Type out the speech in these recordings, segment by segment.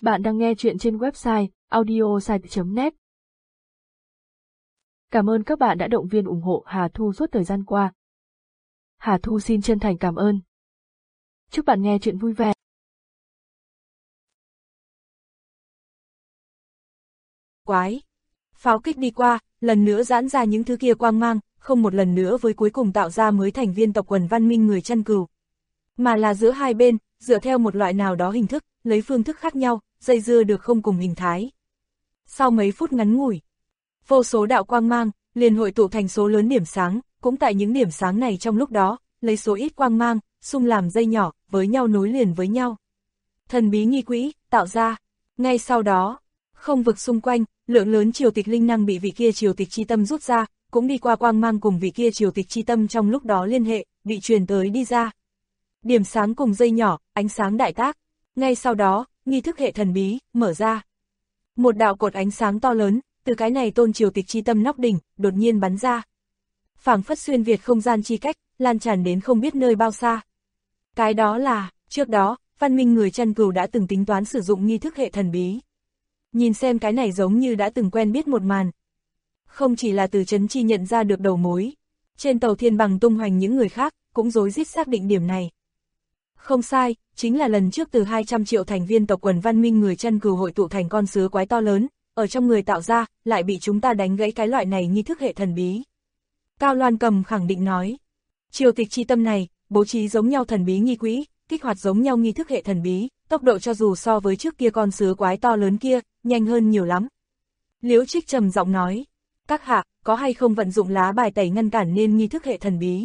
Bạn đang nghe chuyện trên website audiosite.net. Cảm ơn các bạn đã động viên ủng hộ Hà Thu suốt thời gian qua. Hà Thu xin chân thành cảm ơn. Chúc bạn nghe chuyện vui vẻ. Quái. Pháo kích đi qua, lần nữa giãn ra những thứ kia quang mang, không một lần nữa với cuối cùng tạo ra mới thành viên tộc quần văn minh người chăn cừu. Mà là giữa hai bên, dựa theo một loại nào đó hình thức, lấy phương thức khác nhau, dây dưa được không cùng hình thái. Sau mấy phút ngắn ngủi, vô số đạo quang mang, liền hội tụ thành số lớn điểm sáng, cũng tại những điểm sáng này trong lúc đó, lấy số ít quang mang, xung làm dây nhỏ, với nhau nối liền với nhau. Thần bí nghi quỹ, tạo ra. Ngay sau đó, không vực xung quanh, lượng lớn triều tịch linh năng bị vị kia triều tịch chi tâm rút ra, cũng đi qua quang mang cùng vị kia triều tịch chi tâm trong lúc đó liên hệ, bị truyền tới đi ra. Điểm sáng cùng dây nhỏ, ánh sáng đại tác. Ngay sau đó, nghi thức hệ thần bí, mở ra. Một đạo cột ánh sáng to lớn, từ cái này tôn triều tịch chi tâm nóc đỉnh, đột nhiên bắn ra. Phảng phất xuyên việt không gian chi cách, lan tràn đến không biết nơi bao xa. Cái đó là, trước đó, văn minh người chăn cừu đã từng tính toán sử dụng nghi thức hệ thần bí. Nhìn xem cái này giống như đã từng quen biết một màn. Không chỉ là từ Trấn Chi nhận ra được đầu mối, trên tàu thiên bằng tung hoành những người khác, cũng rối rít xác định điểm này. Không sai, chính là lần trước từ 200 triệu thành viên tộc quần văn minh người chăn cừu hội tụ thành con sứa quái to lớn, ở trong người tạo ra, lại bị chúng ta đánh gãy cái loại này nghi thức hệ thần bí. Cao Loan Cầm khẳng định nói, triều tịch chi tâm này, bố trí giống nhau thần bí nghi quỹ, kích hoạt giống nhau nghi thức hệ thần bí, tốc độ cho dù so với trước kia con sứa quái to lớn kia, nhanh hơn nhiều lắm. Liễu Trích trầm giọng nói, các hạ, có hay không vận dụng lá bài tẩy ngăn cản nên nghi thức hệ thần bí?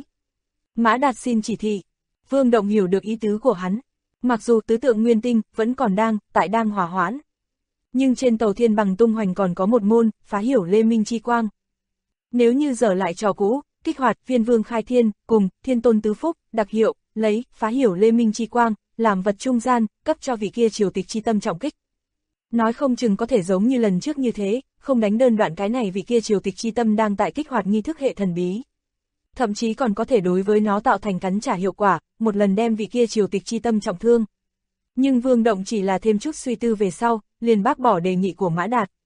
Mã Đạt xin chỉ thị. Vương Động hiểu được ý tứ của hắn. Mặc dù tứ tượng nguyên tinh vẫn còn đang hỏa hoãn. Nhưng trên tàu thiên bằng tung hoành còn có một môn, phá hiểu Lê Minh Chi Quang. Nếu như dở lại trò cũ, kích hoạt Viên Vương Khai Thiên, cùng Thiên Tôn Tứ Phúc, đặc hiệu, lấy, phá hiểu Lê Minh Chi Quang, làm vật trung gian, cấp cho vị kia triều tịch chi tâm trọng kích. Nói không chừng có thể giống như lần trước như thế, không đánh đơn đoạn cái này vị kia triều tịch chi tâm đang tại kích hoạt nghi thức hệ thần bí. Thậm chí còn có thể đối với nó tạo thành cắn trả hiệu quả, một lần đem vị kia triều tịch chi tâm trọng thương. Nhưng Vương Động chỉ là thêm chút suy tư về sau, liền bác bỏ đề nghị của Mã Đạt.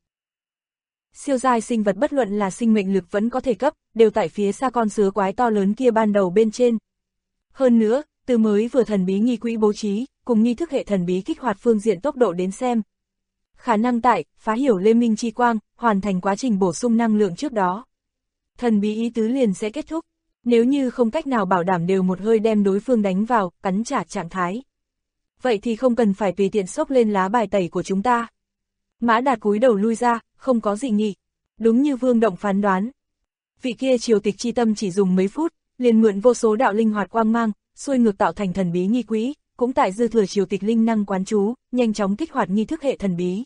Siêu giai sinh vật bất luận là sinh mệnh lực vẫn có thể cấp, đều tại phía xa con sứa quái to lớn kia ban đầu bên trên. Hơn nữa, từ mới vừa thần bí nghi quỹ bố trí, cùng nghi thức hệ thần bí kích hoạt phương diện tốc độ đến xem. Khả năng tại, phá hiểu Lê Minh Chi Quang, hoàn thành quá trình bổ sung năng lượng trước đó. Thần bí ý tứ liền sẽ kết thúc, nếu như không cách nào bảo đảm đều một hơi đem đối phương đánh vào, cắn trả trạng thái. Vậy thì không cần phải tùy tiện xốc lên lá bài tẩy của chúng ta. Mã Đạt cúi đầu lui ra, không có gì nghị. Đúng như Vương Động phán đoán. Vị kia triều tịch chi tâm chỉ dùng mấy phút, liền mượn vô số đạo linh hoạt quang mang, xuôi ngược tạo thành thần bí nghi quỹ, cũng tại dư thừa triều tịch linh năng quán chú, nhanh chóng kích hoạt nghi thức hệ thần bí.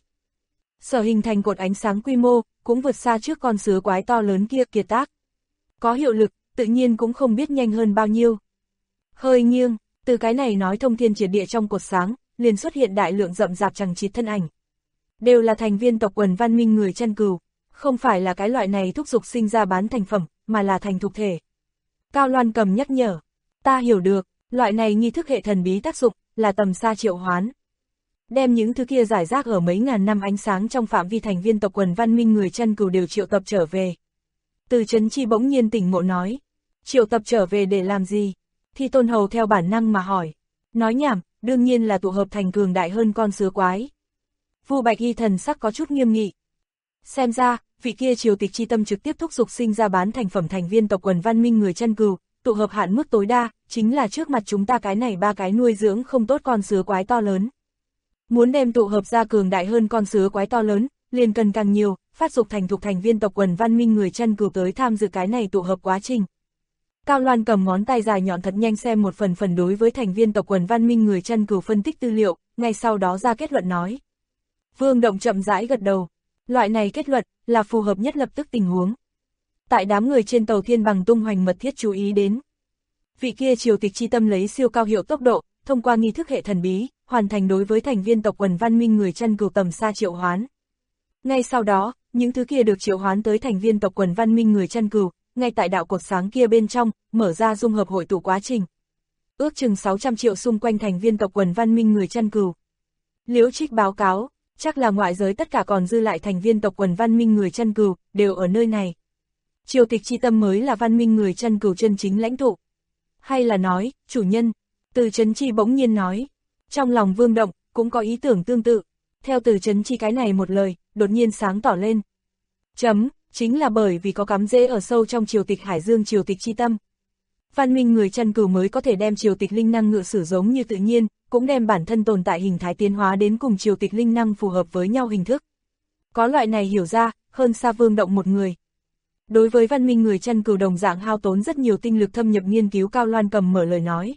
Sở hình thành cột ánh sáng quy mô, cũng vượt xa trước con sứa quái to lớn kia kiệt tác. Có hiệu lực, tự nhiên cũng không biết nhanh hơn bao nhiêu. Hơi nghiêng, từ cái này nói thông thiên triệt địa trong cột sáng, liền xuất hiện đại lượng rậm rạp chằng chịt thân ảnh. Đều là thành viên tộc quần văn minh người chăn cừu, không phải là cái loại này thúc giục sinh ra bán thành phẩm, mà là thành thục thể. Cao Loan Cầm nhắc nhở, ta hiểu được, loại này nghi thức hệ thần bí tác dụng, là tầm xa triệu hoán. Đem những thứ kia giải rác ở mấy ngàn năm ánh sáng trong phạm vi thành viên tộc quần văn minh người chăn cừu đều triệu tập trở về. Từ Trấn Chi bỗng nhiên tỉnh ngộ nói, triệu tập trở về để làm gì? Thi Tôn Hầu theo bản năng mà hỏi. Nói nhảm, đương nhiên là tụ hợp thành cường đại hơn con sứa quái. Vu Bạch Y thần sắc có chút nghiêm nghị. Xem ra, vị kia triều tịch chi tâm trực tiếp thúc giục sinh ra bán thành phẩm thành viên tộc quần văn minh người chăn cừu, tụ hợp hạn mức tối đa, chính là trước mặt chúng ta cái này ba cái nuôi dưỡng không tốt con sứa quái to lớn. Muốn đem tụ hợp ra cường đại hơn con sứa quái to lớn, liền cần càng nhiều, phát dục thành thục thành viên tộc quần văn minh người chăn cừu tới tham dự cái này tụ hợp quá trình. Cao Loan cầm ngón tay dài nhọn thật nhanh xem một phần đối với thành viên tộc quần văn minh người chăn cừu phân tích tư liệu, ngay sau đó ra kết luận nói. Vương Động chậm rãi gật đầu, loại này kết luận là phù hợp nhất lập tức tình huống. Tại đám người trên tàu thiên bằng tung hoành mật thiết chú ý đến. Vị kia triều tịch chi tâm lấy siêu cao hiệu tốc độ, thông qua nghi thức hệ thần bí, hoàn thành đối với thành viên tộc quần văn minh người chăn cừu tầm xa triệu hoán. Ngay sau đó, những thứ kia được triệu hoán tới thành viên tộc quần văn minh người chăn cừu, ngay tại đạo cột sáng kia bên trong, mở ra dung hợp hội tụ quá trình. Ước chừng 600 triệu xung quanh thành viên tộc quần văn minh người chăn cừu. Liễu Trích báo cáo, chắc là ngoại giới tất cả còn dư lại thành viên tộc quần văn minh người chăn cừu, đều ở nơi này. Triều tịch chi tâm mới là văn minh người chăn cừu chân chính lãnh tụ. Hay là nói, chủ nhân, Từ Chấn Chi bỗng nhiên nói. Trong lòng Vương Động, cũng có ý tưởng tương tự. Theo Từ Chấn Chi cái này một lời, đột nhiên sáng tỏ lên. Chính là bởi vì có cắm rễ ở sâu trong triều tịch Hải Dương triều tịch chi tâm. Văn minh người chăn cừu mới có thể đem triều tịch linh năng ngự sử giống như tự nhiên, cũng đem bản thân tồn tại hình thái tiến hóa đến cùng triều tịch linh năng phù hợp với nhau hình thức. Có loại này hiểu ra, hơn xa Vương Động một người. Đối với văn minh người chăn cừu đồng dạng hao tốn rất nhiều tinh lực thâm nhập nghiên cứu, Cao Loan Cầm mở lời nói.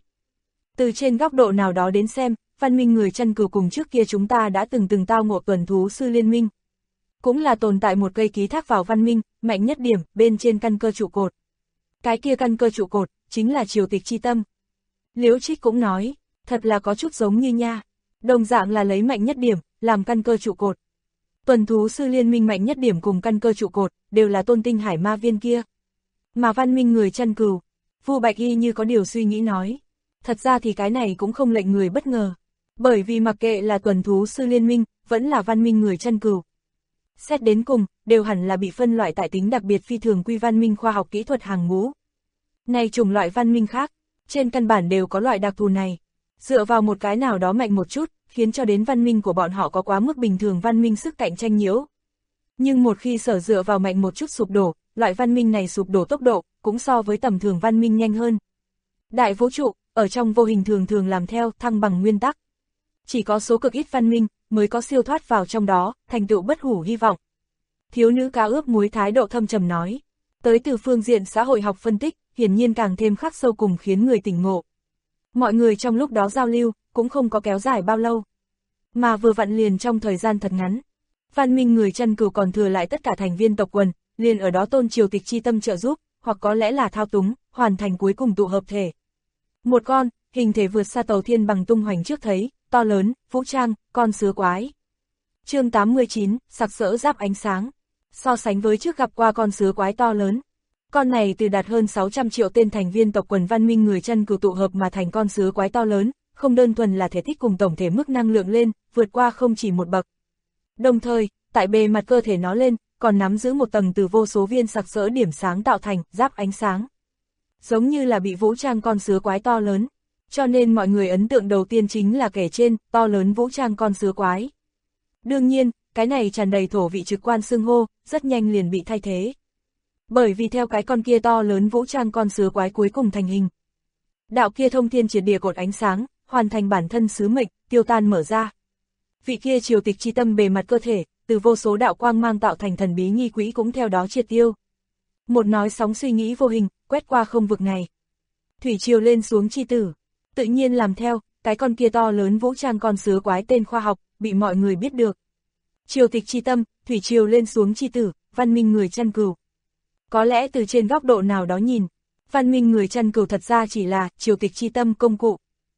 Từ trên góc độ nào đó đến xem, văn minh người chăn cừu cùng trước kia chúng ta đã từng tao ngộ tuần thú sư liên minh. Cũng là tồn tại một cây ký thác vào văn minh, mạnh nhất điểm, bên trên căn cơ trụ cột. Cái kia căn cơ trụ cột, chính là triều tịch chi tâm. Liễu Trích cũng nói, thật là có chút giống như nha. Đồng dạng là lấy mạnh nhất điểm, làm căn cơ trụ cột. Tuần thú sư liên minh mạnh nhất điểm cùng căn cơ trụ cột, đều là tôn tinh hải ma viên kia. Mà văn minh người chăn cừu, Vu Bạch Y như có điều suy nghĩ nói. Thật ra thì cái này cũng không lệnh người bất ngờ. Bởi vì mặc kệ là tuần thú sư liên minh, vẫn là văn minh người chăn cừu. Xét đến cùng, đều hẳn là bị phân loại tại tính đặc biệt phi thường quy văn minh khoa học kỹ thuật hàng ngũ. Này chủng loại văn minh khác, trên căn bản đều có loại đặc thù này. Dựa vào một cái nào đó mạnh một chút, khiến cho đến văn minh của bọn họ có quá mức bình thường văn minh sức cạnh tranh nhiễu. Nhưng một khi sở dựa vào mạnh một chút sụp đổ, loại văn minh này sụp đổ tốc độ, cũng so với tầm thường văn minh nhanh hơn. Đại vũ trụ, ở trong vô hình thường làm theo thăng bằng nguyên tắc. Chỉ có số cực ít văn minh, mới có siêu thoát vào trong đó, thành tựu bất hủ hy vọng. Thiếu nữ cá ướp muối thái độ thâm trầm nói. Tới từ phương diện xã hội học phân tích, hiển nhiên càng thêm khắc sâu cùng khiến người tỉnh ngộ. Mọi người trong lúc đó giao lưu, cũng không có kéo dài bao lâu. Mà vừa vặn liền trong thời gian thật ngắn. Văn minh người chăn cừu còn thừa lại tất cả thành viên tộc quần, liền ở đó tôn triều tịch chi tâm trợ giúp, hoặc có lẽ là thao túng, hoàn thành cuối cùng tụ hợp thể. Một con, hình thể vượt xa Tàu Thiên Bằng tung hoành trước thấy, to lớn, vũ trang, con sứa quái. Chương 89, sặc sỡ giáp ánh sáng. So sánh với trước gặp qua con sứa quái to lớn. Con này từ đạt hơn 600 triệu tên thành viên tộc quần văn minh người chăn cừu tụ hợp mà thành con sứa quái to lớn, không đơn thuần là thể tích cùng tổng thể mức năng lượng lên, vượt qua không chỉ một bậc. Đồng thời, tại bề mặt cơ thể nó lên, còn nắm giữ một tầng từ vô số viên sặc sỡ điểm sáng tạo thành, giáp ánh sáng. Giống như là bị vũ trang con sứa quái to lớn. Cho nên mọi người ấn tượng đầu tiên chính là kẻ trên, to lớn vũ trang con sứa quái. Đương nhiên, cái này tràn đầy thổ vị trực quan xưng hô, rất nhanh liền bị thay thế. Bởi vì theo cái con kia to lớn vũ trang con sứa quái cuối cùng thành hình. Đạo kia thông thiên triệt địa cột ánh sáng, hoàn thành bản thân sứ mệnh, tiêu tan mở ra. Vị kia triều tịch chi tâm bề mặt cơ thể, từ vô số đạo quang mang tạo thành thần bí nghi quỹ cũng theo đó triệt tiêu. Một nói sóng suy nghĩ vô hình, quét qua không vực này. Thủy triều lên xuống chi tử, tự nhiên làm theo, cái con kia to lớn vũ trang con sứa quái tên khoa học, bị mọi người biết được. Triều tịch chi tâm, thủy triều lên xuống chi tử, văn minh người chăn cừu. Có lẽ từ trên góc độ nào đó nhìn, văn minh người chăn cừu thật ra chỉ là triều tịch chi tâm công cụ.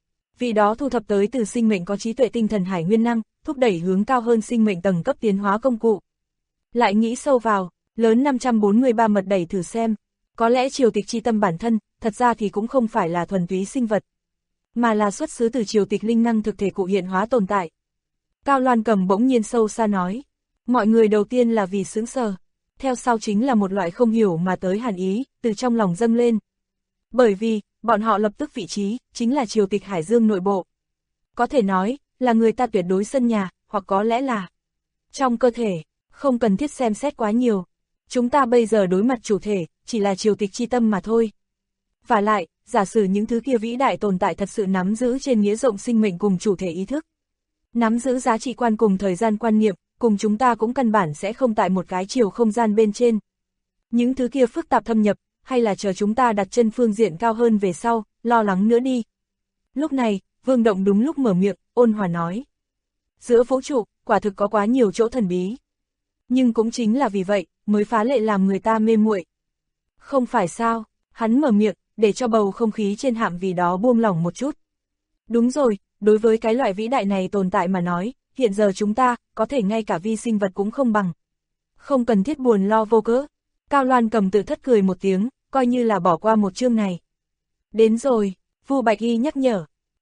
Vì đó thu thập tới từ sinh mệnh có trí tuệ tinh thần hải nguyên năng, thúc đẩy hướng cao hơn sinh mệnh tầng cấp tiến hóa công cụ. Lại nghĩ sâu vào, lớn 543 mật đẩy thử xem, có lẽ triều tịch chi tâm bản thân, thật ra thì cũng không phải là thuần túy sinh vật, mà là xuất xứ từ triều tịch linh năng thực thể cụ hiện hóa tồn tại. Cao Loan Cầm bỗng nhiên sâu xa nói, mọi người đầu tiên là vì sững sờ, theo sau chính là một loại không hiểu mà tới hàn ý, từ trong lòng dâng lên. Bởi vì, bọn họ lập tức vị trí, chính là triều tịch Hải Dương nội bộ. Có thể nói, là người ta tuyệt đối sân nhà, hoặc có lẽ là trong cơ thể, không cần thiết xem xét quá nhiều. Chúng ta bây giờ đối mặt chủ thể, chỉ là triều tịch chi tâm mà thôi. Và lại, giả sử những thứ kia vĩ đại tồn tại thật sự nắm giữ trên nghĩa rộng sinh mệnh cùng chủ thể ý thức. Nắm giữ giá trị quan cùng thời gian quan niệm, cùng chúng ta cũng căn bản sẽ không tại một cái chiều không gian bên trên. Những thứ kia phức tạp thâm nhập, hay là chờ chúng ta đặt chân phương diện cao hơn về sau, lo lắng nữa đi. Lúc này, Vương Động đúng lúc mở miệng, ôn hòa nói. Giữa vũ trụ, quả thực có quá nhiều chỗ thần bí. Nhưng cũng chính là vì vậy, mới phá lệ làm người ta mê muội. Không phải sao, hắn mở miệng, để cho bầu không khí trên hạm vì đó buông lỏng một chút. Đúng rồi, đối với cái loại vĩ đại này tồn tại mà nói, hiện giờ chúng ta, có thể ngay cả vi sinh vật cũng không bằng. Không cần thiết buồn lo vô cớ. Cao Loan Cầm tự thất cười một tiếng, coi như là bỏ qua một chương này. Đến rồi, Vu Bạch Y nhắc nhở.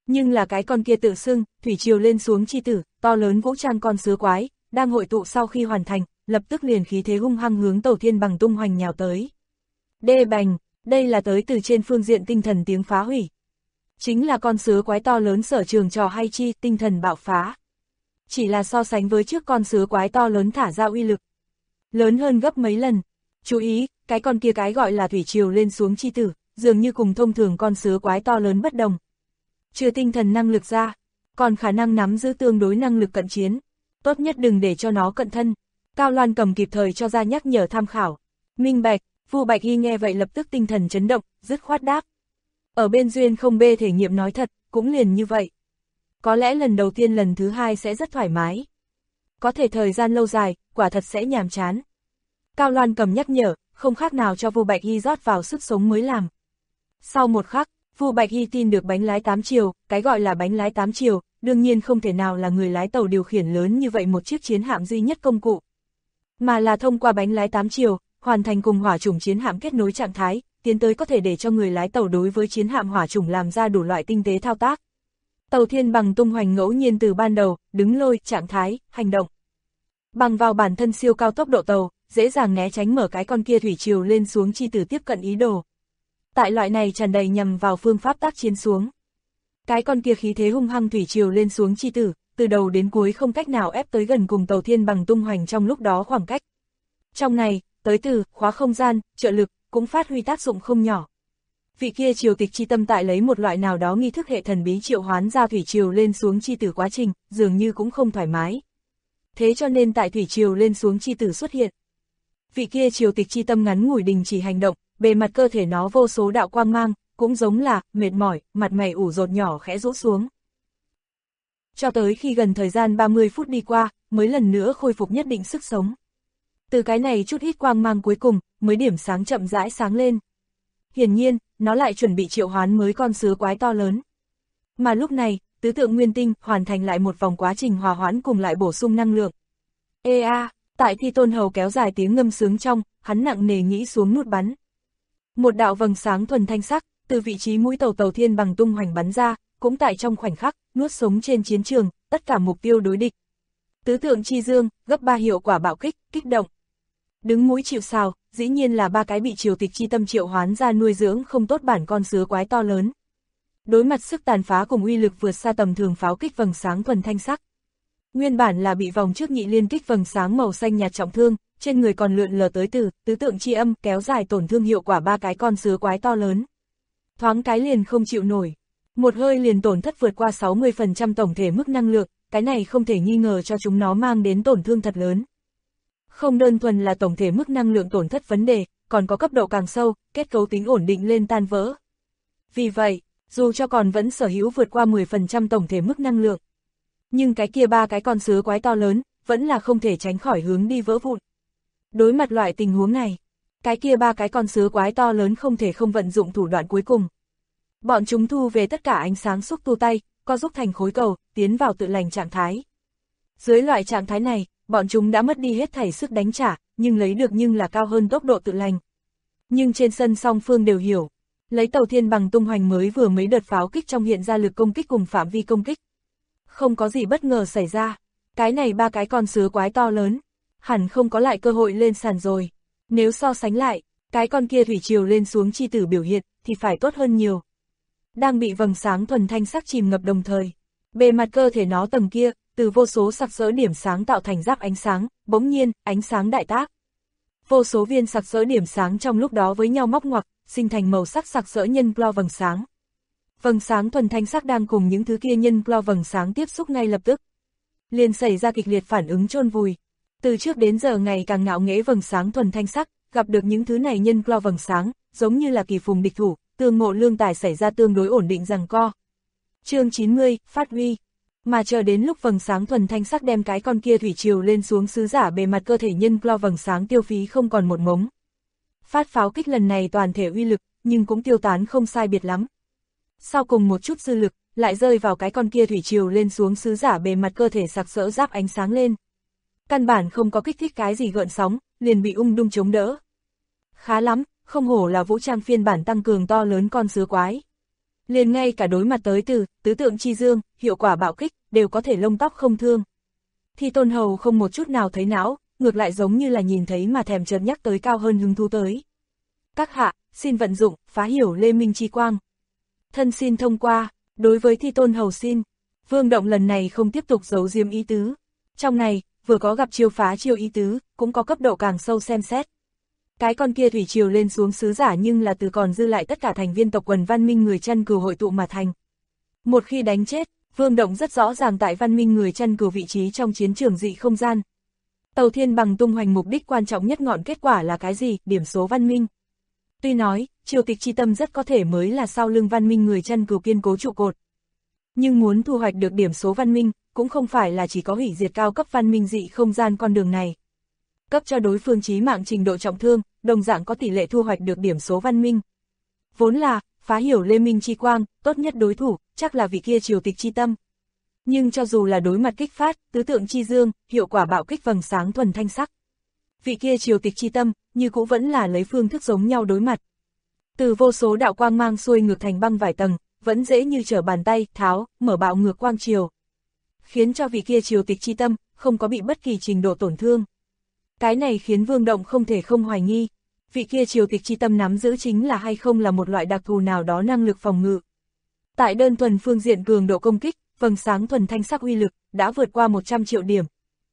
Nhưng là cái con kia tự xưng, thủy triều lên xuống chi tử, to lớn vũ trang con sứa quái, đang hội tụ sau khi hoàn thành, lập tức liền khí thế hung hăng hướng Tàu Thiên Bằng tung hoành nhào tới. Đê bành, đây là tới từ trên phương diện tinh thần tiếng phá hủy. Chính là con sứa quái to lớn sở trường trò hay chi, tinh thần bạo phá. Chỉ là so sánh với trước con sứa quái to lớn thả ra uy lực. Lớn hơn gấp mấy lần. Chú ý, cái con kia cái gọi là thủy triều lên xuống chi tử, dường như cùng thông thường con sứa quái to lớn bất đồng. Trừ tinh thần năng lực ra, còn khả năng nắm giữ tương đối năng lực cận chiến. Tốt nhất đừng để cho nó cận thân. Cao Loan Cầm kịp thời cho ra nhắc nhở tham khảo. Minh bạch, Vu Bạch Hy nghe vậy lập tức tinh thần chấn động, dứt khoát đáp. Ở bên Duyên không bê thể nghiệm nói thật, cũng liền như vậy. Có lẽ lần đầu tiên lần thứ hai sẽ rất thoải mái. Có thể thời gian lâu dài, quả thật sẽ nhàm chán. Cao Loan Cầm nhắc nhở, không khác nào cho Vu Bạch Hy rót vào sức sống mới làm. Sau một khắc, Vu Bạch Hy tin được bánh lái 8 chiều, cái gọi là bánh lái 8 chiều, đương nhiên không thể nào là người lái tàu điều khiển lớn như vậy một chiếc chiến hạm duy nhất công cụ. Mà là thông qua bánh lái 8 chiều, hoàn thành cùng hỏa chủng chiến hạm kết nối trạng thái, tiến tới có thể để cho người lái tàu đối với chiến hạm hỏa chủng làm ra đủ loại tinh tế thao tác. Tàu Thiên Bằng tung hoành ngẫu nhiên từ ban đầu, đứng lôi, trạng thái, hành động. Bằng vào bản thân siêu cao tốc độ tàu, dễ dàng né tránh mở cái con kia thủy triều lên xuống chi tử tiếp cận ý đồ. Tại loại này tràn đầy nhằm vào phương pháp tác chiến xuống. Cái con kia khí thế hung hăng thủy triều lên xuống chi tử, từ đầu đến cuối không cách nào ép tới gần cùng Tàu Thiên Bằng tung hoành trong lúc đó khoảng cách. Trong này, tới từ, khóa không gian, trợ lực, cũng phát huy tác dụng không nhỏ. Vị kia triều tịch chi tâm tại lấy một loại nào đó nghi thức hệ thần bí triệu hoán ra thủy triều lên xuống chi tử quá trình, dường như cũng không thoải mái. Thế cho nên tại thủy triều lên xuống chi tử xuất hiện. Vị kia triều tịch chi tâm ngắn ngủi đình chỉ hành động, bề mặt cơ thể nó vô số đạo quang mang, cũng giống là, mệt mỏi, mặt mày ủ rột nhỏ khẽ rũ xuống. Cho tới khi gần thời gian 30 phút đi qua, mới lần nữa khôi phục nhất định sức sống. Từ cái này chút ít quang mang cuối cùng, mới điểm sáng chậm rãi sáng lên. Hiển nhiên, nó lại chuẩn bị triệu hoán mới con sứa quái to lớn. Mà lúc này, tứ tượng nguyên tinh hoàn thành lại một vòng quá trình hòa hoãn cùng lại bổ sung năng lượng. Tại Thi Tôn Hầu kéo dài tiếng ngâm sướng trong, hắn nặng nề nghĩ xuống nút bắn. Một đạo vầng sáng thuần thanh sắc, từ vị trí mũi tàu Tàu Thiên Bằng tung hoành bắn ra, cũng tại trong khoảnh khắc, nuốt sống trên chiến trường, tất cả mục tiêu đối địch. Tứ tượng chi dương, gấp 3 hiệu quả bạo kích, kích động. Đứng mũi chịu sào, dĩ nhiên là 3 cái bị triều tịch chi tâm triệu hoán ra nuôi dưỡng không tốt bản con sứa quái to lớn. Đối mặt sức tàn phá cùng uy lực vượt xa tầm thường pháo kích vầng sáng thuần thanh sắc. Nguyên bản là bị vòng trước nhị liên kích vầng sáng màu xanh nhạt trọng thương, trên người còn lượn lờ tới từ tứ tượng chi âm kéo dài tổn thương hiệu quả 3 cái con sứa quái to lớn. Thoáng cái liền không chịu nổi. Một hơi liền tổn thất vượt qua 60% tổng thể mức năng lượng, cái này không thể nghi ngờ cho chúng nó mang đến tổn thương thật lớn. Không đơn thuần là tổng thể mức năng lượng tổn thất vấn đề, còn có cấp độ càng sâu, kết cấu tính ổn định lên tan vỡ. Vì vậy, dù cho còn vẫn sở hữu vượt qua 10% tổng thể mức năng lượng, nhưng cái kia 3 cái con sứa quái to lớn, vẫn là không thể tránh khỏi hướng đi vỡ vụn. Đối mặt loại tình huống này, cái kia 3 cái con sứa quái to lớn không thể không vận dụng thủ đoạn cuối cùng. Bọn chúng thu về tất cả ánh sáng xúc tu tay, co giúp thành khối cầu, tiến vào tự lành trạng thái. Dưới loại trạng thái này, bọn chúng đã mất đi hết thảy sức đánh trả, nhưng lấy được nhưng là cao hơn tốc độ tự lành. Nhưng trên sân song phương đều hiểu, lấy Tàu Thiên Bằng tung hoành mới vừa mấy đợt pháo kích trong hiện ra lực công kích cùng phạm vi công kích. Không có gì bất ngờ xảy ra, cái này 3 cái con sứa quái to lớn, hẳn không có lại cơ hội lên sàn rồi. Nếu so sánh lại, cái con kia thủy triều lên xuống chi tử biểu hiện, thì phải tốt hơn nhiều. Đang bị vầng sáng thuần thanh sắc chìm ngập đồng thời, bề mặt cơ thể nó tầng kia, từ vô số sặc sỡ điểm sáng tạo thành giáp ánh sáng, bỗng nhiên, ánh sáng đại tác. Vô số viên sặc sỡ điểm sáng trong lúc đó với nhau móc ngoặc, sinh thành màu sắc sặc sỡ nhân clo vầng sáng. Vầng sáng thuần thanh sắc đang cùng những thứ kia nhân clo vầng sáng tiếp xúc ngay lập tức. Liền xảy ra kịch liệt phản ứng chôn vùi. Từ trước đến giờ ngày càng ngạo nghễ vầng sáng thuần thanh sắc, gặp được những thứ này nhân clo vầng sáng, giống như là kỳ phùng địch thủ, tương ngộ lương tài xảy ra tương đối ổn định giằng co. Chương 90, phát huy. Mà chờ đến lúc vầng sáng thuần thanh sắc đem cái con kia thủy triều lên xuống sứ giả bề mặt cơ thể nhân clo vầng sáng tiêu phí không còn một mống. Phát pháo kích lần này toàn thể uy lực, nhưng cũng tiêu tán không sai biệt lắm. Sau cùng một chút dư lực, lại rơi vào cái con kia thủy triều lên xuống sứ giả bề mặt cơ thể sặc sỡ giáp ánh sáng lên. Căn bản không có kích thích cái gì gợn sóng, liền bị ung dung chống đỡ. Khá lắm, không hổ là vũ trang phiên bản tăng cường to lớn con sứa quái. Liền ngay cả đối mặt tới từ tứ tượng chi dương, hiệu quả bạo kích, đều có thể lông tóc không thương. Thi Tôn Hầu không một chút nào thấy não, ngược lại giống như là nhìn thấy mà thèm chợt nhắc tới cao hơn hứng thú tới. Các hạ, xin vận dụng, phá hiểu Lê Minh chi quang. Thân xin thông qua, đối với Thi Tôn Hầu xin. Vương Động lần này không tiếp tục giấu diếm ý tứ. Trong này, vừa có gặp chiêu phá chiêu ý tứ, cũng có cấp độ càng sâu xem xét. Cái con kia thủy triều lên xuống sứ giả nhưng là từ còn dư lại tất cả thành viên tộc quần Văn Minh người Chăn Cừu hội tụ mà thành. Một khi đánh chết, Vương Động rất rõ ràng tại Văn Minh người Chăn Cừu vị trí trong chiến trường dị không gian. Tàu Thiên Bằng tung hoành mục đích quan trọng nhất ngọn kết quả là cái gì? Điểm số Văn Minh. Tuy nói, triều tịch chi tâm rất có thể mới là sau lưng Văn Minh người Chăn Cừu kiên cố trụ cột. Nhưng muốn thu hoạch được điểm số Văn Minh, cũng không phải là chỉ có hủy diệt cao cấp Văn Minh dị không gian con đường này. Cấp cho đối phương chí mạng trình độ trọng thương, đồng dạng có tỷ lệ thu hoạch được điểm số Văn Minh. Vốn là, phá hiểu Lê Minh chi quang, tốt nhất đối thủ, chắc là vị kia triều tịch chi tâm. Nhưng cho dù là đối mặt kích phát, tứ tượng chi dương, hiệu quả bạo kích vầng sáng thuần thanh sắc. Vị kia triều tịch chi tâm, như cũ vẫn là lấy phương thức giống nhau đối mặt. Từ vô số đạo quang mang xuôi ngược thành băng vài tầng, vẫn dễ như trở bàn tay, tháo, mở bạo ngược quang triều. Khiến cho vị kia triều tịch chi tâm, không có bị bất kỳ trình độ tổn thương. Cái này khiến Vương Động không thể không hoài nghi, vị kia triều tịch chi tâm nắm giữ chính là hay không là một loại đặc thù nào đó năng lực phòng ngự. Tại đơn thuần phương diện cường độ công kích, vầng sáng thuần thanh sắc uy lực, đã vượt qua 100 triệu điểm.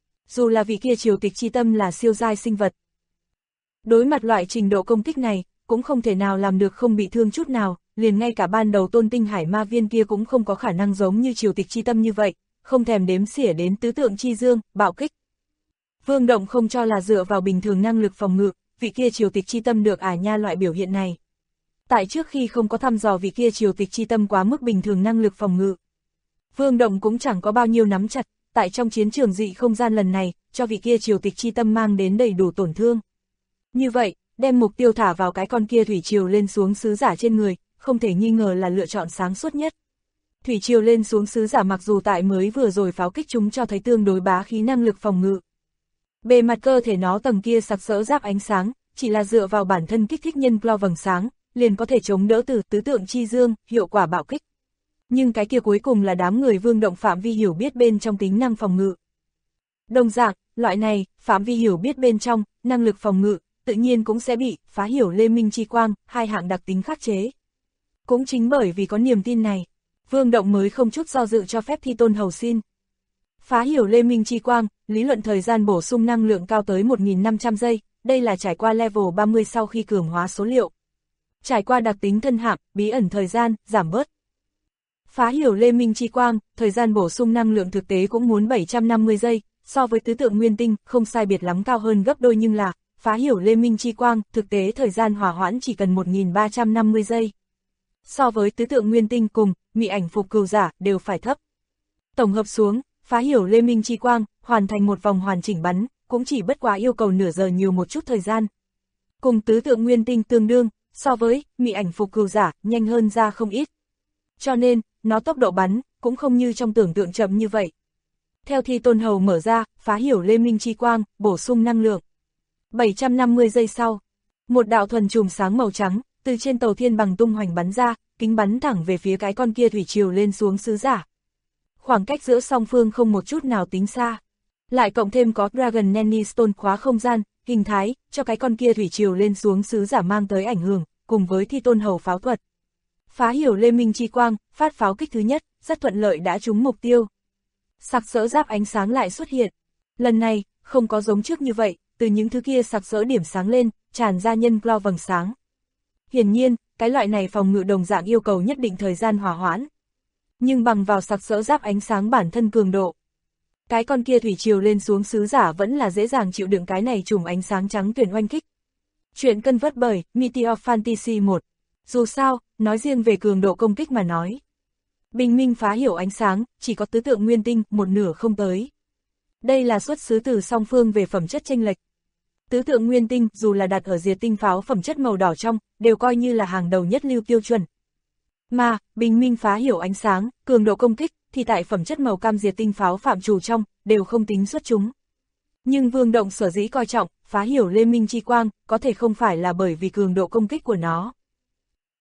Dù là vị kia triều tịch chi tâm là siêu giai sinh vật. Đối mặt loại trình độ công kích này, cũng không thể nào làm được không bị thương chút nào, liền ngay cả ban đầu Tôn Tinh Hải Ma Viên kia cũng không có khả năng giống như triều tịch chi tâm như vậy, không thèm đếm xỉa đến tứ tượng chi dương, bạo kích. Vương Động không cho là dựa vào bình thường năng lực phòng ngự, vị kia triều tịch chi tâm được nha loại biểu hiện này. Tại trước khi không có thăm dò vị kia triều tịch chi tâm quá mức bình thường năng lực phòng ngự, Vương Động cũng chẳng có bao nhiêu nắm chặt, tại trong chiến trường dị không gian lần này, cho vị kia triều tịch chi tâm mang đến đầy đủ tổn thương. Như vậy, đem mục tiêu thả vào cái con kia thủy triều lên xuống sứ giả trên người, không thể nghi ngờ là lựa chọn sáng suốt nhất. Thủy triều lên xuống sứ giả mặc dù tại mới vừa rồi pháo kích chúng cho thấy tương đối bá khí năng lực phòng ngự. Bề mặt cơ thể nó tầng kia sặc sỡ giáp ánh sáng, chỉ là dựa vào bản thân kích thích nhân clo vầng sáng, liền có thể chống đỡ từ tứ tượng chi dương, hiệu quả bạo kích. Nhưng cái kia cuối cùng là đám người Vương Động phạm vi hiểu biết bên trong tính năng phòng ngự. Đồng dạng, loại này, phạm vi hiểu biết bên trong, năng lực phòng ngự, tự nhiên cũng sẽ bị phá hiểu Lê Minh chi quang, hai hạng đặc tính khắc chế. Cũng chính bởi vì có niềm tin này, Vương Động mới không chút do dự cho phép Thi Tôn Hầu xin. Phá hiểu Lê Minh chi quang, lý luận thời gian bổ sung năng lượng cao tới 1.500 giây, đây là trải qua level 30 sau khi cường hóa số liệu. Trải qua đặc tính thân hạm, bí ẩn thời gian, giảm bớt. Phá hiểu Lê Minh chi quang, thời gian bổ sung năng lượng thực tế cũng muốn 750 giây, so với tứ tượng nguyên tinh, không sai biệt lắm cao hơn gấp đôi nhưng là, phá hiểu Lê Minh chi quang, thực tế thời gian hỏa hoãn chỉ cần 1.350 giây. So với tứ tượng nguyên tinh cùng, mị ảnh phục cừu giả, đều phải thấp. Tổng hợp xuống, phá hiểu Lê Minh chi quang, hoàn thành một vòng hoàn chỉnh bắn, cũng chỉ bất quá yêu cầu nửa giờ nhiều một chút thời gian. Cùng tứ tượng nguyên tinh tương đương, so với mị ảnh phục cừu giả, nhanh hơn ra không ít. Cho nên, nó tốc độ bắn, cũng không như trong tưởng tượng chậm như vậy. Theo Thi Tôn Hầu mở ra, phá hiểu Lê Minh chi quang, bổ sung năng lượng. 750 giây sau, một đạo thuần chùm sáng màu trắng, từ trên tàu thiên bằng tung hoành bắn ra, kính bắn thẳng về phía cái con kia thủy triều lên xuống sứ giả. Khoảng cách giữa song phương không một chút nào tính xa. Lại cộng thêm có Dragon Nanny Stone khóa không gian, hình thái, cho cái con kia thủy triều lên xuống sứ giả mang tới ảnh hưởng, cùng với Thi Tôn Hầu pháo thuật. Phá hiểu Lê Minh chi quang, phát pháo kích thứ nhất, rất thuận lợi đã trúng mục tiêu. Sặc sỡ giáp ánh sáng lại xuất hiện. Lần này, không có giống trước như vậy, từ những thứ kia sặc sỡ điểm sáng lên, tràn ra nhân clo vầng sáng. Hiển nhiên, cái loại này phòng ngự đồng dạng yêu cầu nhất định thời gian hỏa hoãn. Nhưng bằng vào sặc sỡ giáp ánh sáng bản thân cường độ, cái con kia thủy triều lên xuống sứ giả vẫn là dễ dàng chịu đựng cái này chùm ánh sáng trắng tuyển oanh kích. Chuyện cân vớt bởi Meteor Fantasy 1. Dù sao, nói riêng về cường độ công kích mà nói, bình minh phá hiểu ánh sáng, chỉ có tứ tượng nguyên tinh, một nửa không tới. Đây là xuất xứ từ song phương về phẩm chất chênh lệch. Tứ tượng nguyên tinh, dù là đặt ở diệt tinh pháo phẩm chất màu đỏ trong, đều coi như là hàng đầu nhất lưu tiêu chuẩn. Mà, bình minh phá hiểu ánh sáng, cường độ công kích, thì tại phẩm chất màu cam diệt tinh pháo phạm trù trong, đều không tính xuất chúng. Nhưng Vương Động sở dĩ coi trọng, phá hiểu Lê Minh chi quang, có thể không phải là bởi vì cường độ công kích của nó.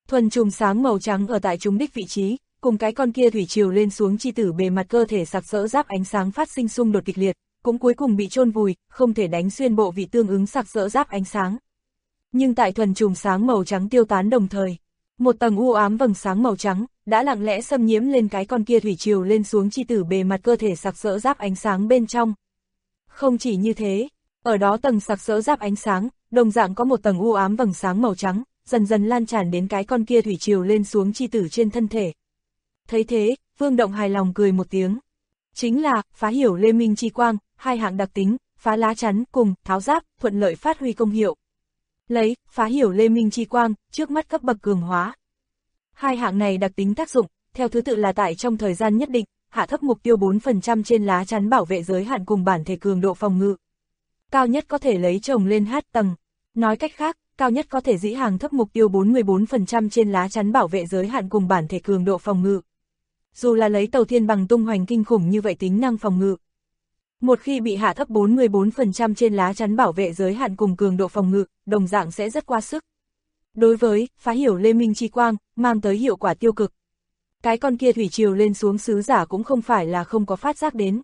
Thuần chùm sáng màu trắng ở tại trúng đích vị trí, cùng cái con kia thủy triều lên xuống chi tử bề mặt cơ thể sặc sỡ giáp ánh sáng phát sinh xung đột kịch liệt, cũng cuối cùng bị chôn vùi, không thể đánh xuyên bộ vị tương ứng sặc sỡ giáp ánh sáng. Nhưng tại thuần chùm sáng màu trắng tiêu tán đồng thời, một tầng u ám vầng sáng màu trắng đã lặng lẽ xâm nhiễm lên cái con kia thủy triều lên xuống chi tử bề mặt cơ thể sặc sỡ giáp ánh sáng bên trong. Không chỉ như thế, ở đó tầng sặc sỡ giáp ánh sáng, đồng dạng có một tầng u ám vầng sáng màu trắng, dần dần lan tràn đến cái con kia thủy triều lên xuống chi tử trên thân thể. Thấy thế, Vương Động hài lòng cười một tiếng. Chính là, phá hiểu lê minh chi quang, hai hạng đặc tính, phá lá chắn cùng tháo giáp, thuận lợi phát huy công hiệu. Lấy, phá hiểu lê minh chi quang, trước mắt cấp bậc cường hóa. Hai hạng này đặc tính tác dụng, theo thứ tự là tại trong thời gian nhất định, hạ thấp mục tiêu 4% trên lá chắn bảo vệ giới hạn cùng bản thể cường độ phòng ngự. Cao nhất có thể lấy chồng lên H tầng. Nói cách khác, cao nhất có thể dĩ hàng thấp mục tiêu 44% trên lá chắn bảo vệ giới hạn cùng bản thể cường độ phòng ngự. Dù là lấy Tàu Thiên Bằng tung hoành kinh khủng như vậy tính năng phòng ngự. Một khi bị hạ thấp 44% trên lá chắn bảo vệ giới hạn cùng cường độ phòng ngự, đồng dạng sẽ rất quá sức. Đối với phá hiểu lê minh chi quang, mang tới hiệu quả tiêu cực. Cái con kia thủy triều lên xuống sứ giả cũng không phải là không có phát giác đến.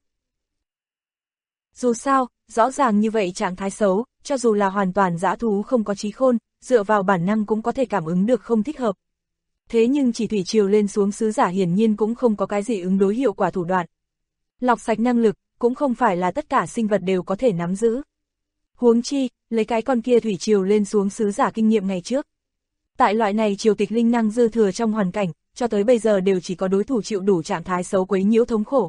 Dù sao, rõ ràng như vậy trạng thái xấu, cho dù là hoàn toàn dã thú không có trí khôn, dựa vào bản năng cũng có thể cảm ứng được không thích hợp. Thế nhưng chỉ thủy triều lên xuống sứ giả hiển nhiên cũng không có cái gì ứng đối hiệu quả thủ đoạn. Lọc sạch năng lực, cũng không phải là tất cả sinh vật đều có thể nắm giữ. Huống chi, lấy cái con kia thủy triều lên xuống sứ giả kinh nghiệm ngày trước. Tại loại này triều tịch linh năng dư thừa trong hoàn cảnh, cho tới bây giờ đều chỉ có đối thủ chịu đủ trạng thái xấu quấy nhiễu thống khổ.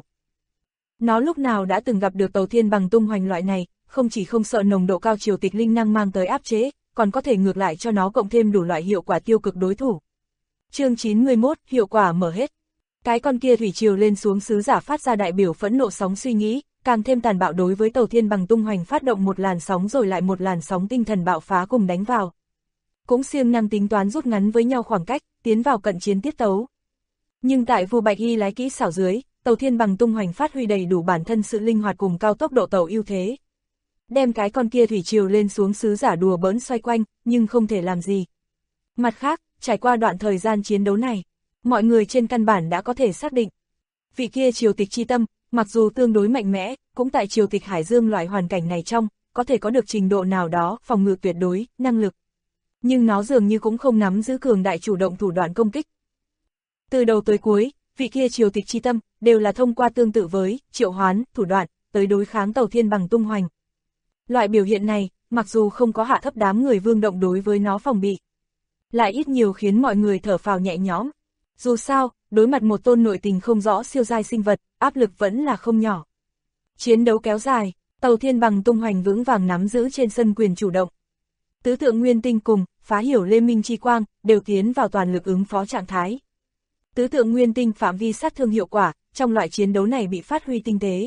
Nó lúc nào đã từng gặp được Tàu Thiên Bằng tung hoành loại này, không chỉ không sợ nồng độ cao triều tịch linh năng mang tới áp chế, còn có thể ngược lại cho nó cộng thêm đủ loại hiệu quả tiêu cực đối thủ. Chương 91, hiệu quả mở hết. Cái con kia thủy triều lên xuống sứ giả phát ra đại biểu phẫn nộ sóng suy nghĩ, càng thêm tàn bạo đối với Tàu Thiên Bằng tung hoành phát động một làn sóng rồi lại một làn sóng tinh thần bạo phá cùng đánh vào. Cũng siêng năng tính toán rút ngắn với nhau khoảng cách, tiến vào cận chiến tiết tấu. Nhưng tại Vu Bạch Y lái kỹ xảo dưới, Tàu Thiên Bằng tung hoành phát huy đầy đủ bản thân sự linh hoạt cùng cao tốc độ tàu ưu thế. Đem cái con kia thủy triều lên xuống sứ giả đùa bỡn xoay quanh, nhưng không thể làm gì. Mặt khác, trải qua đoạn thời gian chiến đấu này, mọi người trên căn bản đã có thể xác định. Vị kia triều tịch chi tâm, mặc dù tương đối mạnh mẽ, cũng tại triều tịch Hải Dương loại hoàn cảnh này trong, có thể có được trình độ nào đó, phòng ngự tuyệt đối, năng lực. Nhưng nó dường như cũng không nắm giữ cường đại chủ động thủ đoạn công kích. Từ đầu tới cuối, vị kia triều tịch chi tâm, đều là thông qua tương tự với triệu hoán, thủ đoạn, tới đối kháng Tàu Thiên Bằng tung hoành. Loại biểu hiện này, mặc dù không có hạ thấp đám người Vương Động đối với nó phòng bị, lại ít nhiều khiến mọi người thở phào nhẹ nhõm. Dù sao, đối mặt một tôn nội tình không rõ siêu giai sinh vật, áp lực vẫn là không nhỏ. Chiến đấu kéo dài, Tàu Thiên Bằng tung hoành vững vàng nắm giữ trên sân quyền chủ động. Tứ tượng Nguyên Tinh cùng phá hiểu lê minh chi quang đều tiến vào toàn lực ứng phó trạng thái. Tứ tượng Nguyên Tinh phạm vi sát thương hiệu quả, trong loại chiến đấu này bị phát huy tinh tế.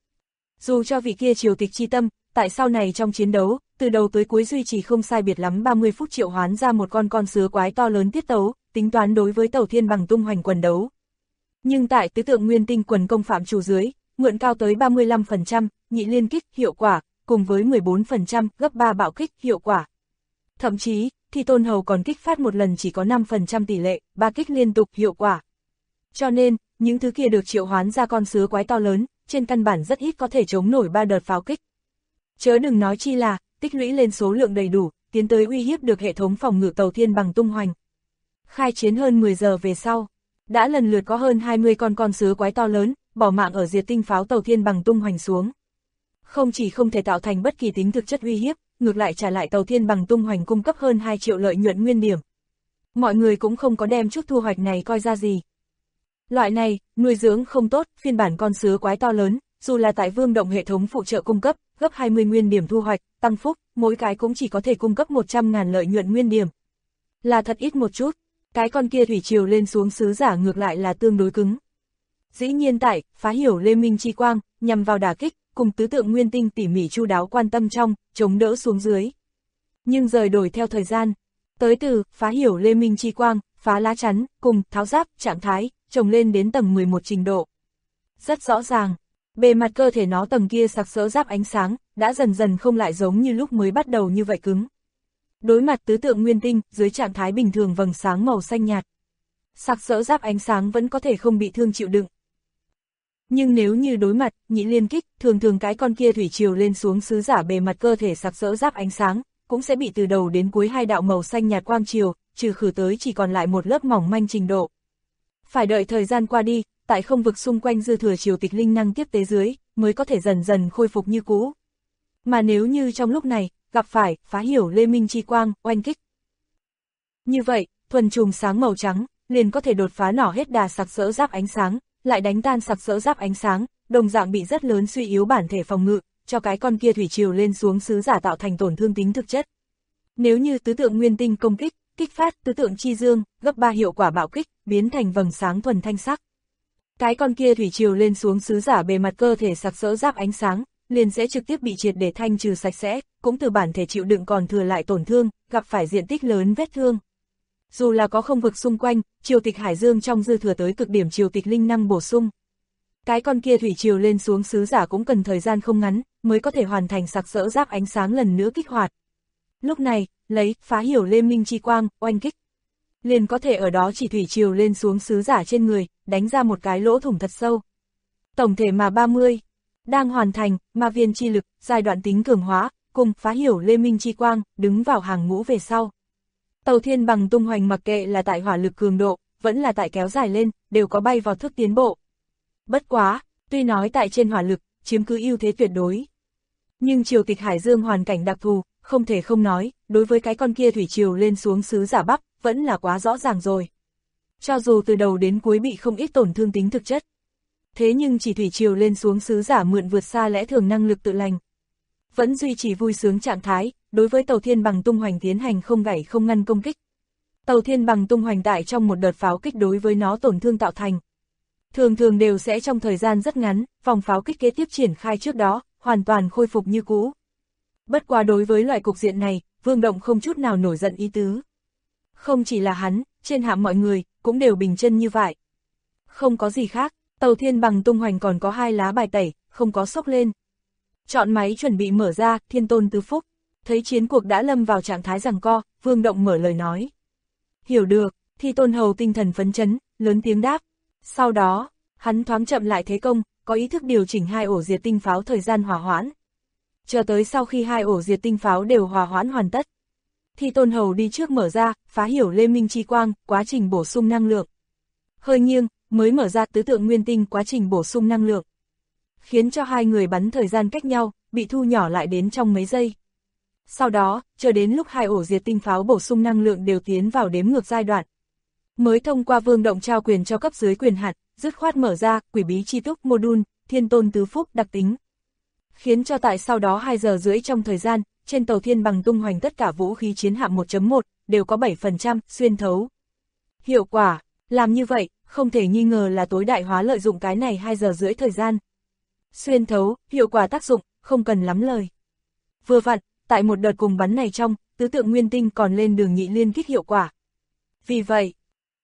Dù cho vị kia triều tịch chi tâm, tại sau này trong chiến đấu, từ đầu tới cuối duy trì không sai biệt lắm 30 phút triệu hoán ra một con sứa quái to lớn tiết tấu, tính toán đối với Tàu Thiên Bằng tung hoành quần đấu. Nhưng tại tứ tượng Nguyên Tinh quần công phạm chủ dưới, mượn cao tới 35%, nhị liên kích hiệu quả, cùng với 14% gấp 3 bạo kích hiệu quả. Thậm chí, thì Tôn Hầu còn kích phát một lần chỉ có 5% tỷ lệ, 3 kích liên tục hiệu quả. Cho nên, những thứ kia được triệu hoán ra con sứa quái to lớn, trên căn bản rất ít có thể chống nổi 3 đợt pháo kích. Chớ đừng nói chi là, tích lũy lên số lượng đầy đủ, tiến tới uy hiếp được hệ thống phòng ngự Tàu Thiên Bằng tung hoành. Khai chiến hơn 10 giờ về sau, đã lần lượt có hơn 20 con sứa quái to lớn, bỏ mạng ở diệt tinh pháo Tàu Thiên Bằng tung hoành xuống. Không chỉ không thể tạo thành bất kỳ tính thực chất uy hiếp, ngược lại trả lại Tàu Thiên Bằng tung hoành cung cấp hơn 2 triệu lợi nhuận nguyên điểm. Mọi người cũng không có đem chút thu hoạch này coi ra gì. Loại này, nuôi dưỡng không tốt, phiên bản con sứa quái to lớn, dù là tại Vương Động hệ thống phụ trợ cung cấp, gấp 20 nguyên điểm thu hoạch, tăng phúc, mỗi cái cũng chỉ có thể cung cấp 100.000 lợi nhuận nguyên điểm. Là thật ít một chút, cái con kia thủy triều lên xuống sứ giả ngược lại là tương đối cứng. Dĩ nhiên tại, phá hiểu lê minh chi quang, nhằm vào đả kích, cùng tứ tượng Nguyên Tinh tỉ mỉ chu đáo quan tâm trong, chống đỡ xuống dưới. Nhưng rời đổi theo thời gian, tới từ phá hiểu lê minh chi quang, phá lá chắn, cùng tháo giáp, trạng thái, trồng lên đến tầng 11 trình độ. Rất rõ ràng, bề mặt cơ thể nó tầng kia sặc sỡ giáp ánh sáng, đã dần dần không lại giống như lúc mới bắt đầu như vậy cứng. Đối mặt tứ tượng nguyên tinh, dưới trạng thái bình thường vầng sáng màu xanh nhạt, sặc sỡ giáp ánh sáng vẫn có thể không bị thương chịu đựng. Nhưng nếu như đối mặt, nhị liên kích, thường thường cái con kia thủy triều lên xuống sứ giả bề mặt cơ thể sặc sỡ giáp ánh sáng, cũng sẽ bị từ đầu đến cuối hai đạo màu xanh nhạt quang triều, trừ khử tới chỉ còn lại một lớp mỏng manh trình độ. Phải đợi thời gian qua đi, tại không vực xung quanh dư thừa triều tịch linh năng tiếp tế dưới, mới có thể dần dần khôi phục như cũ. Mà nếu như trong lúc này, gặp phải, phá hiểu lê minh chi quang, oanh kích. Như vậy, thuần chùm sáng màu trắng, liền có thể đột phá nỏ hết đà sặc sỡ giáp ánh sáng, lại đánh tan sặc sỡ giáp ánh sáng, đồng dạng bị rất lớn suy yếu bản thể phòng ngự, cho cái con kia thủy triều lên xuống sứ giả tạo thành tổn thương tính thực chất. Nếu như tứ tượng nguyên tinh công kích, kích phát tứ tượng chi dương, gấp 3 hiệu quả bạo kích, biến thành vầng sáng thuần thanh sắc. Cái con kia thủy triều lên xuống sứ giả bề mặt cơ thể sặc sỡ giáp ánh sáng, liền sẽ trực tiếp bị triệt để thanh trừ sạch sẽ, cũng từ bản thể chịu đựng còn thừa lại tổn thương, gặp phải diện tích lớn vết thương. Dù là có không vực xung quanh, triều tịch hải dương trong dư thừa tới cực điểm triều tịch linh năng bổ sung. Cái con kia thủy triều lên xuống sứ giả cũng cần thời gian không ngắn, mới có thể hoàn thành sặc sỡ giáp ánh sáng lần nữa kích hoạt. Lúc này, lấy phá hiểu lê minh chi quang, oanh kích, liền có thể ở đó chỉ thủy triều lên xuống sứ giả trên người, đánh ra một cái lỗ thủng thật sâu. Tổng thể mà 30, đang hoàn thành, ma viên chi lực, giai đoạn tính cường hóa, cùng phá hiểu lê minh chi quang, đứng vào hàng ngũ về sau. Tàu thiên bằng tung hoành mặc kệ là tại hỏa lực cường độ, vẫn là tại kéo dài lên, đều có bay vào thức tiến bộ. Bất quá, tuy nói tại trên hỏa lực, chiếm cứ ưu thế tuyệt đối. Nhưng triều tịch hải dương hoàn cảnh đặc thù, không thể không nói, đối với cái con kia thủy triều lên xuống sứ giả Bắc, vẫn là quá rõ ràng rồi. Cho dù từ đầu đến cuối bị không ít tổn thương tính thực chất. Thế nhưng chỉ thủy triều lên xuống sứ giả mượn vượt xa lẽ thường năng lực tự lành. Vẫn duy trì vui sướng trạng thái, đối với tàu thiên bằng tung hoành tiến hành không gãy không ngăn công kích. Tàu thiên bằng tung hoành tại trong một đợt pháo kích đối với nó tổn thương tạo thành. Thường thường đều sẽ trong thời gian rất ngắn, vòng pháo kích kế tiếp triển khai trước đó, hoàn toàn khôi phục như cũ. Bất quá đối với loại cục diện này, Vương Động không chút nào nổi giận ý tứ. Không chỉ là hắn, trên hạm mọi người, cũng đều bình chân như vậy. Không có gì khác, tàu thiên bằng tung hoành còn có 2 lá bài tẩy, không có sốc lên. Chọn máy chuẩn bị mở ra, thiên tôn tứ phúc. Thấy chiến cuộc đã lâm vào trạng thái giằng co, Vương Động mở lời nói. Hiểu được, Thi Tôn Hầu tinh thần phấn chấn, lớn tiếng đáp. Sau đó, hắn thoáng chậm lại thế công, có ý thức điều chỉnh 2 ổ diệt tinh pháo thời gian hòa hoãn. Chờ tới sau khi 2 ổ diệt tinh pháo đều hòa hoãn hoàn tất. Thi Tôn Hầu đi trước mở ra, phá hiểu lê minh chi quang, quá trình bổ sung năng lượng. Hơi nghiêng, mới mở ra tứ tượng nguyên tinh quá trình bổ sung năng lượng. Khiến cho 2 người bắn thời gian cách nhau, bị thu nhỏ lại đến trong mấy giây. Sau đó, chờ đến lúc 2 ổ diệt tinh pháo bổ sung năng lượng đều tiến vào đếm ngược giai đoạn. Mới thông qua Vương Động trao quyền cho cấp dưới quyền hạn, dứt khoát mở ra, quỷ bí chi túc module, thiên tôn tứ phúc đặc tính. Khiến cho tại sau đó 2 giờ rưỡi trong thời gian, trên tàu thiên bằng tung hoành tất cả vũ khí chiến hạm 1.1, đều có 7% xuyên thấu. Hiệu quả, làm như vậy, không thể nghi ngờ là tối đại hóa lợi dụng cái này 2 giờ rưỡi thời gian. Xuyên thấu, hiệu quả tác dụng, không cần lắm lời. Vừa vặn, tại một đợt cùng bắn này trong, tứ tượng nguyên tinh còn lên đường nhị liên kích hiệu quả. Vì vậy,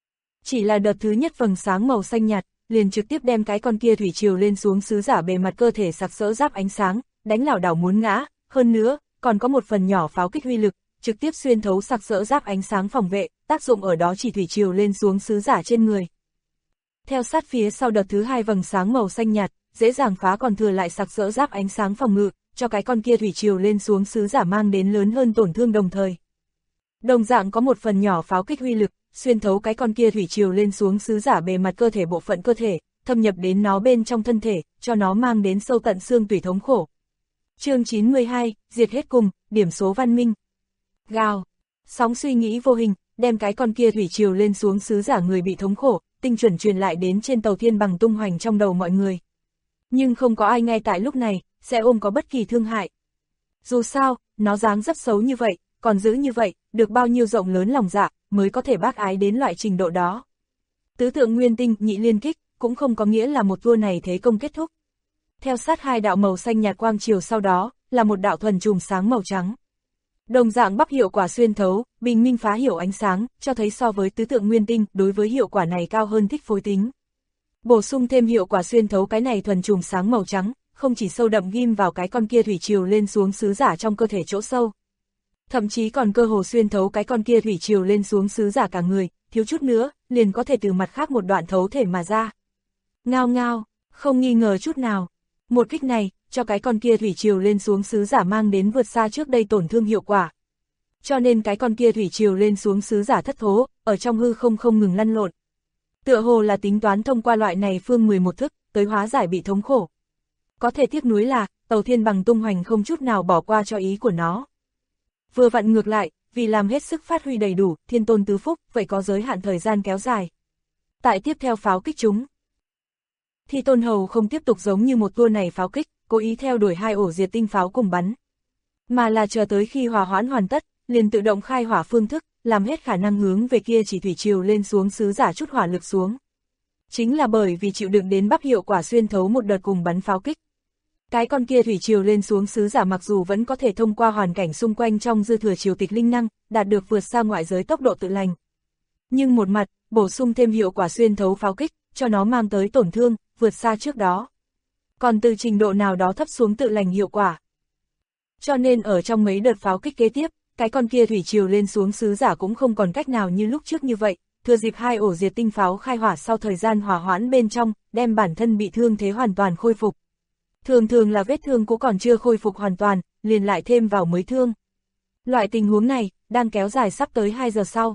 chỉ là đợt thứ nhất vầng sáng màu xanh nhạt, liền trực tiếp đem cái con kia thủy triều lên xuống sứ giả bề mặt cơ thể sặc sỡ giáp ánh sáng, đánh lảo đảo muốn ngã, hơn nữa, còn có một phần nhỏ pháo kích huy lực, trực tiếp xuyên thấu sặc sỡ giáp ánh sáng phòng vệ, tác dụng ở đó chỉ thủy triều lên xuống sứ giả trên người. Theo sát phía sau đợt thứ 2 vầng sáng màu xanh nhạt, dễ dàng phá còn thừa lại sặc sỡ giáp ánh sáng phòng ngự, cho cái con kia thủy triều lên xuống sứ giả mang đến lớn hơn tổn thương đồng thời. Đồng dạng có một phần nhỏ pháo kích huy lực, xuyên thấu cái con kia thủy triều lên xuống sứ giả bề mặt cơ thể bộ phận cơ thể, thâm nhập đến nó bên trong thân thể, cho nó mang đến sâu tận xương tủy thống khổ. Chương 92, diệt hết cùng, điểm số văn minh. Gào, sóng suy nghĩ vô hình, đem cái con kia thủy triều lên xuống sứ giả người bị thống khổ, tinh chuẩn truyền lại đến trên tàu thiên bằng tung hoành trong đầu mọi người. Nhưng không có ai ngay tại lúc này, sẽ ôm có bất kỳ thương hại. Dù sao, nó dáng dấp xấu như vậy, còn giữ như vậy, được bao nhiêu rộng lớn lòng dạ, mới có thể bác ái đến loại trình độ đó. Tứ tượng nguyên tinh, nhị liên kích, cũng không có nghĩa là một tour này thế công kết thúc. Theo sát 2 đạo màu xanh nhạt quang chiều sau đó, là một đạo thuần chùm sáng màu trắng. Đồng dạng bắp hiệu quả xuyên thấu, bình minh phá hiểu ánh sáng, cho thấy so với tứ tượng nguyên tinh, đối với hiệu quả này cao hơn thích phối tính. Bổ sung thêm hiệu quả xuyên thấu cái này thuần chùm sáng màu trắng, không chỉ sâu đậm ghim vào cái con kia thủy triều lên xuống sứ giả trong cơ thể chỗ sâu. Thậm chí còn cơ hồ xuyên thấu cái con kia thủy triều lên xuống sứ giả cả người, thiếu chút nữa, liền có thể từ mặt khác một đoạn thấu thể mà ra. Ngao ngao, không nghi ngờ chút nào. Một kích này, cho cái con kia thủy triều lên xuống sứ giả mang đến vượt xa trước đây tổn thương hiệu quả. Cho nên cái con kia thủy triều lên xuống sứ giả thất thố, ở trong hư không ngừng lăn lộn. Tựa hồ là tính toán thông qua loại này phương 11 thức, tới hóa giải bị thống khổ. Có thể tiếc nuối là, Tàu Thiên Bằng tung hoành không chút nào bỏ qua cho ý của nó. Vừa vặn ngược lại, vì làm hết sức phát huy đầy đủ, Thiên Tôn Tứ Phúc, vậy có giới hạn thời gian kéo dài. Tại tiếp theo pháo kích chúng. Thi Tôn Hầu không tiếp tục giống như một tour này pháo kích, cố ý theo đuổi 2 ổ diệt tinh pháo cùng bắn. Mà là chờ tới khi hòa hoãn hoàn tất, liền tự động khai hỏa phương thức, làm hết khả năng hướng về kia chỉ thủy triều lên xuống sứ giả chút hỏa lực xuống. Chính là bởi vì chịu đựng đến bắp hiệu quả xuyên thấu một đợt cùng bắn pháo kích. Cái con kia thủy triều lên xuống sứ giả mặc dù vẫn có thể thông qua hoàn cảnh xung quanh trong dư thừa triều tịch linh năng, đạt được vượt xa ngoại giới tốc độ tự lành. Nhưng một mặt, bổ sung thêm hiệu quả xuyên thấu pháo kích, cho nó mang tới tổn thương, vượt xa trước đó. Còn từ trình độ nào đó thấp xuống tự lành hiệu quả. Cho nên ở trong mấy đợt pháo kích kế tiếp, cái con kia thủy triều lên xuống sứ giả cũng không còn cách nào như lúc trước như vậy, thừa dịp 2 ổ diệt tinh pháo khai hỏa sau thời gian hòa hoãn bên trong, đem bản thân bị thương thế hoàn toàn khôi phục. Thường là vết thương cũng còn chưa khôi phục hoàn toàn, liền lại thêm vào mới thương. Loại tình huống này, đang kéo dài sắp tới 2 giờ sau.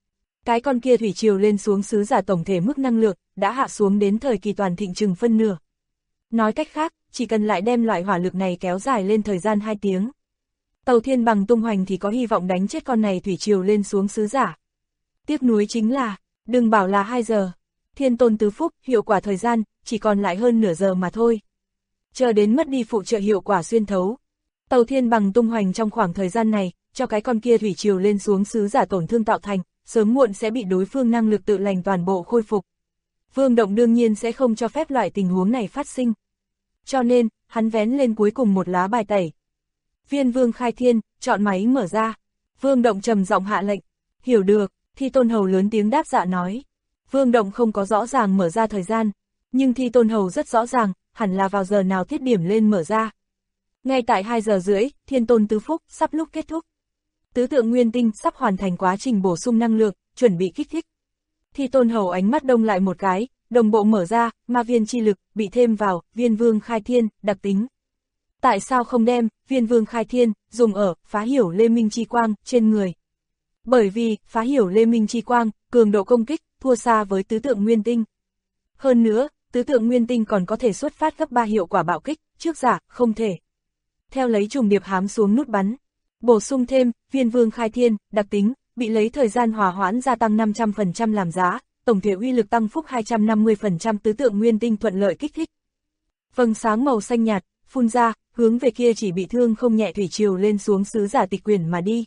Cái con kia thủy triều lên xuống sứ giả tổng thể mức năng lượng, đã hạ xuống đến thời kỳ toàn thịnh chừng phân nửa. Nói cách khác, chỉ cần lại đem loại hỏa lực này kéo dài lên thời gian 2 tiếng. Tàu Thiên Bằng tung hoành thì có hy vọng đánh chết con này thủy triều lên xuống sứ giả. Tiếc nuối chính là, đừng bảo là 2 giờ. Thiên Tôn Tứ Phúc, hiệu quả thời gian, chỉ còn lại hơn nửa giờ mà thôi. Chờ đến mất đi phụ trợ hiệu quả xuyên thấu. Tàu Thiên Bằng tung hoành trong khoảng thời gian này, cho cái con kia thủy triều lên xuống sứ giả tổn thương tạo thành, sớm muộn sẽ bị đối phương năng lực tự lành toàn bộ khôi phục. Vương Động đương nhiên sẽ không cho phép loại tình huống này phát sinh. Cho nên, hắn vén lên cuối cùng một lá bài tẩy. Viên Vương khai thiên, chọn máy mở ra. Vương Động trầm giọng hạ lệnh. Hiểu được, Thi Tôn Hầu lớn tiếng đáp dạ nói. Vương Động không có rõ ràng mở ra thời gian, nhưng Thi Tôn Hầu rất rõ ràng, hẳn là vào giờ nào thiết điểm lên mở ra. Ngay tại 2 giờ rưỡi, Thiên Tôn Tứ Phúc sắp lúc kết thúc. Tứ tượng nguyên tinh sắp hoàn thành quá trình bổ sung năng lượng, chuẩn bị kích thích. Thi Tôn Hầu ánh mắt đông lại một cái, đồng bộ mở ra, ma viên chi lực, bị thêm vào, Viên Vương khai thiên, đặc tính. Tại sao không đem, Viên Vương khai thiên, dùng ở, phá hiểu Lê Minh chi quang, trên người? Bởi vì, phá hiểu Lê Minh chi quang, cường độ công kích, thua xa với tứ tượng nguyên tinh. Hơn nữa, tứ tượng nguyên tinh còn có thể xuất phát gấp 3 hiệu quả bạo kích, trước giả, không thể. Theo lấy trùng điệp hám xuống nút bắn. Bổ sung thêm, Viên Vương khai thiên, đặc tính, bị lấy thời gian hòa hoãn gia tăng 500% làm giá, tổng thể uy lực tăng phúc 250% tứ tượng nguyên tinh thuận lợi kích thích. Vầng sáng màu xanh nhạt, phun ra, hướng về kia chỉ bị thương không nhẹ thủy triều lên xuống sứ giả tịch quyển mà đi.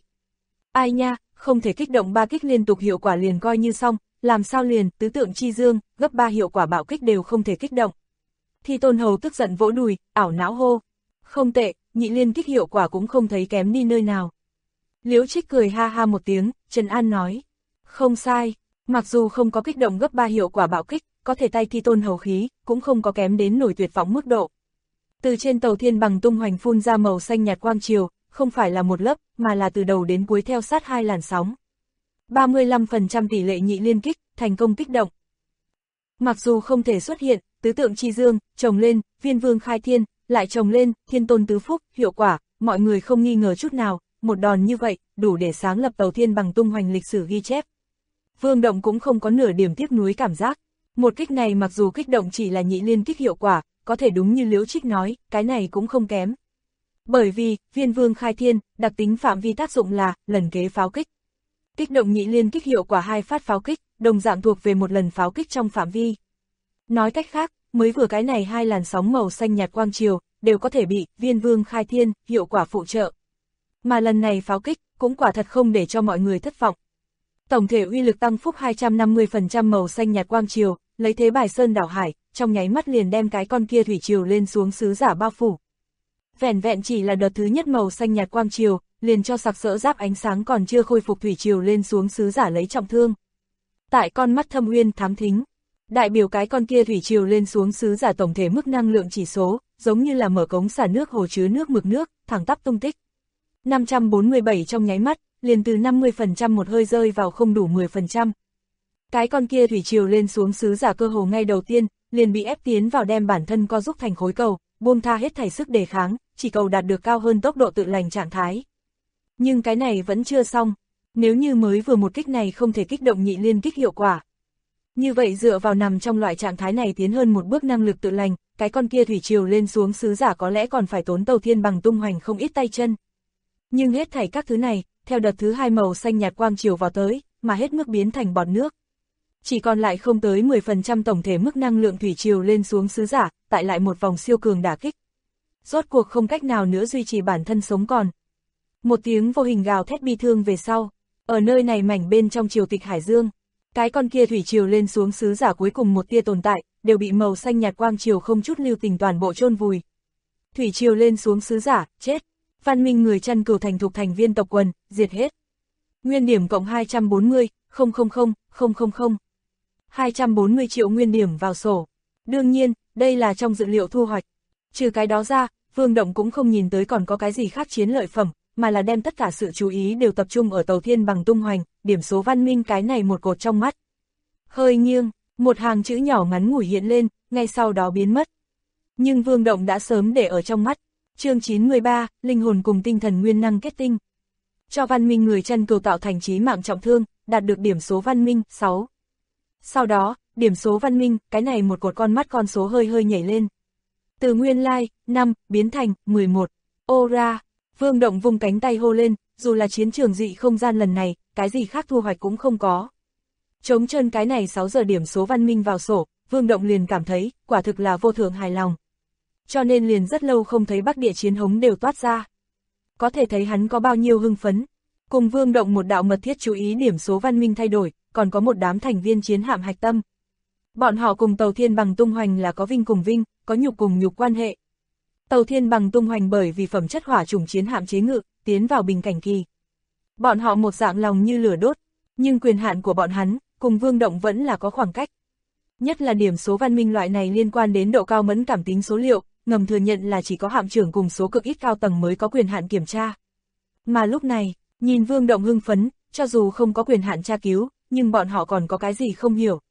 Ai nha, không thể kích động 3 kích liên tục hiệu quả liền coi như xong, làm sao liền, tứ tượng chi dương, gấp 3 hiệu quả bạo kích đều không thể kích động. Thi Tôn Hầu tức giận vỗ đùi, ảo não hô. Không tệ, nhị liên kích hiệu quả cũng không thấy kém đi nơi nào. Liễu Trích cười ha ha một tiếng, Trần An nói. Không sai, mặc dù không có kích động gấp 3 hiệu quả bạo kích, có thể tay Thi Tôn Hầu khí, cũng không có kém đến nổi tuyệt vọng mức độ. Từ trên Tàu Thiên Bằng tung hoành phun ra màu xanh nhạt quang triều, không phải là một lớp, mà là từ đầu đến cuối theo sát 2 làn sóng. 35% tỷ lệ nhị liên kích, thành công kích động. Mặc dù không thể xuất hiện, tứ tượng chi dương, trồng lên, Viên Vương khai thiên, lại trồng lên, Thiên Tôn Tứ Phúc, hiệu quả, mọi người không nghi ngờ chút nào, một đòn như vậy, đủ để sáng lập Tàu Thiên Bằng tung hoành lịch sử ghi chép. Vương Động cũng không có nửa điểm tiếc nuối cảm giác. Một kích này mặc dù kích động chỉ là nhị liên kích hiệu quả, có thể đúng như Liễu Trích nói, cái này cũng không kém. Bởi vì, Viên Vương khai thiên, đặc tính phạm vi tác dụng là, lần kế pháo kích. Kích động nhị liên kích hiệu quả 2 phát pháo kích, đồng dạng thuộc về một lần pháo kích trong phạm vi. Nói cách khác, mới vừa cái này 2 làn sóng màu xanh nhạt quang triều, đều có thể bị, Viên Vương khai thiên, hiệu quả phụ trợ. Mà lần này pháo kích, cũng quả thật không để cho mọi người thất vọng. Tổng thể uy lực tăng phúc 250% màu xanh nhạt quang triều, lấy thế bài sơn đảo hải, trong nháy mắt liền đem cái con kia thủy triều lên xuống sứ giả bao phủ. Vẻn vẹn chỉ là đợt thứ nhất màu xanh nhạt quang triều, liền cho sặc sỡ giáp ánh sáng còn chưa khôi phục thủy triều lên xuống sứ giả lấy trọng thương. Tại con mắt thâm uyên thám thính, đại biểu cái con kia thủy triều lên xuống sứ giả tổng thể mức năng lượng chỉ số, giống như là mở cống xả nước hồ chứa nước mực nước, thẳng tắp tung tích. 547 trong nháy mắt, liền từ 50% một hơi rơi vào không đủ 10%. Cái con kia thủy triều lên xuống sứ giả cơ hồ ngay đầu tiên, liền bị ép tiến vào đem bản thân co rúc thành khối cầu, buông tha hết thảy sức đề kháng, chỉ cầu đạt được cao hơn tốc độ tự lành trạng thái. Nhưng cái này vẫn chưa xong, nếu như mới vừa một kích này không thể kích động nhị liên kích hiệu quả. Như vậy dựa vào nằm trong loại trạng thái này tiến hơn một bước năng lực tự lành, cái con kia thủy triều lên xuống sứ giả có lẽ còn phải tốn Tàu Thiên Bằng tung hoành không ít tay chân. Nhưng hết thảy các thứ này, theo đợt thứ hai màu xanh nhạt quang chiều vào tới, mà hết mức biến thành bọt nước. Chỉ còn lại không tới 10% tổng thể mức năng lượng thủy triều lên xuống sứ giả, tại lại một vòng siêu cường đả kích. Rốt cuộc không cách nào nữa duy trì bản thân sống còn. Một tiếng vô hình gào thét bi thương về sau, ở nơi này mảnh bên trong triều tịch hải dương, cái con kia thủy triều lên xuống sứ giả cuối cùng một tia tồn tại, đều bị màu xanh nhạt quang triều không chút lưu tình toàn bộ chôn vùi. Thủy triều lên xuống sứ giả, chết. Văn minh người chăn cừu thành thục thành viên tộc quần, diệt hết. Nguyên điểm cộng 240, 240 triệu nguyên điểm vào sổ. Đương nhiên, đây là trong dự liệu thu hoạch. Trừ cái đó ra, Vương Động cũng không nhìn tới còn có cái gì khác chiến lợi phẩm, mà là đem tất cả sự chú ý đều tập trung ở Tàu Thiên Bằng tung hoành, điểm số văn minh cái này một cột trong mắt. Hơi nghiêng, một hàng chữ nhỏ ngắn ngủi hiện lên, ngay sau đó biến mất. Nhưng Vương Động đã sớm để ở trong mắt. Chương 93, linh hồn cùng tinh thần nguyên năng kết tinh. Cho văn minh người chăn cừu tạo thành chí mạng trọng thương, đạt được điểm số văn minh 6. Sau đó, điểm số văn minh, cái này một cột con mắt con số hơi hơi nhảy lên. Từ nguyên lai, 5, biến thành 11. Ô ra, Vương Động vung cánh tay hô lên, dù là chiến trường dị không gian lần này, cái gì khác thu hoạch cũng không có. Trống trơn cái này 6 giờ điểm số văn minh vào sổ, Vương Động liền cảm thấy, quả thực là vô thượng hài lòng. Cho nên liền rất lâu không thấy Bắc Địa chiến hống đều toát ra. Có thể thấy hắn có bao nhiêu hưng phấn. Cùng Vương Động một đạo mật thiết chú ý điểm số văn minh thay đổi, còn có một đám thành viên chiến hạm hạch tâm. Bọn họ cùng Tàu Thiên Bằng tung hoành là có vinh cùng vinh, có nhục cùng nhục quan hệ. Tàu Thiên Bằng tung hoành bởi vì phẩm chất hỏa chủng chiến hạm chế ngự, tiến vào bình cảnh kỳ. Bọn họ một dạng lòng như lửa đốt, nhưng quyền hạn của bọn hắn, cùng Vương Động vẫn là có khoảng cách. Nhất là điểm số văn minh loại này liên quan đến độ cao mẫn cảm tính số liệu, ngầm thừa nhận là chỉ có hạm trưởng cùng số cực ít cao tầng mới có quyền hạn kiểm tra. Mà lúc này, nhìn Vương Động hưng phấn, cho dù không có quyền hạn tra cứu, nhưng bọn họ còn có cái gì không hiểu.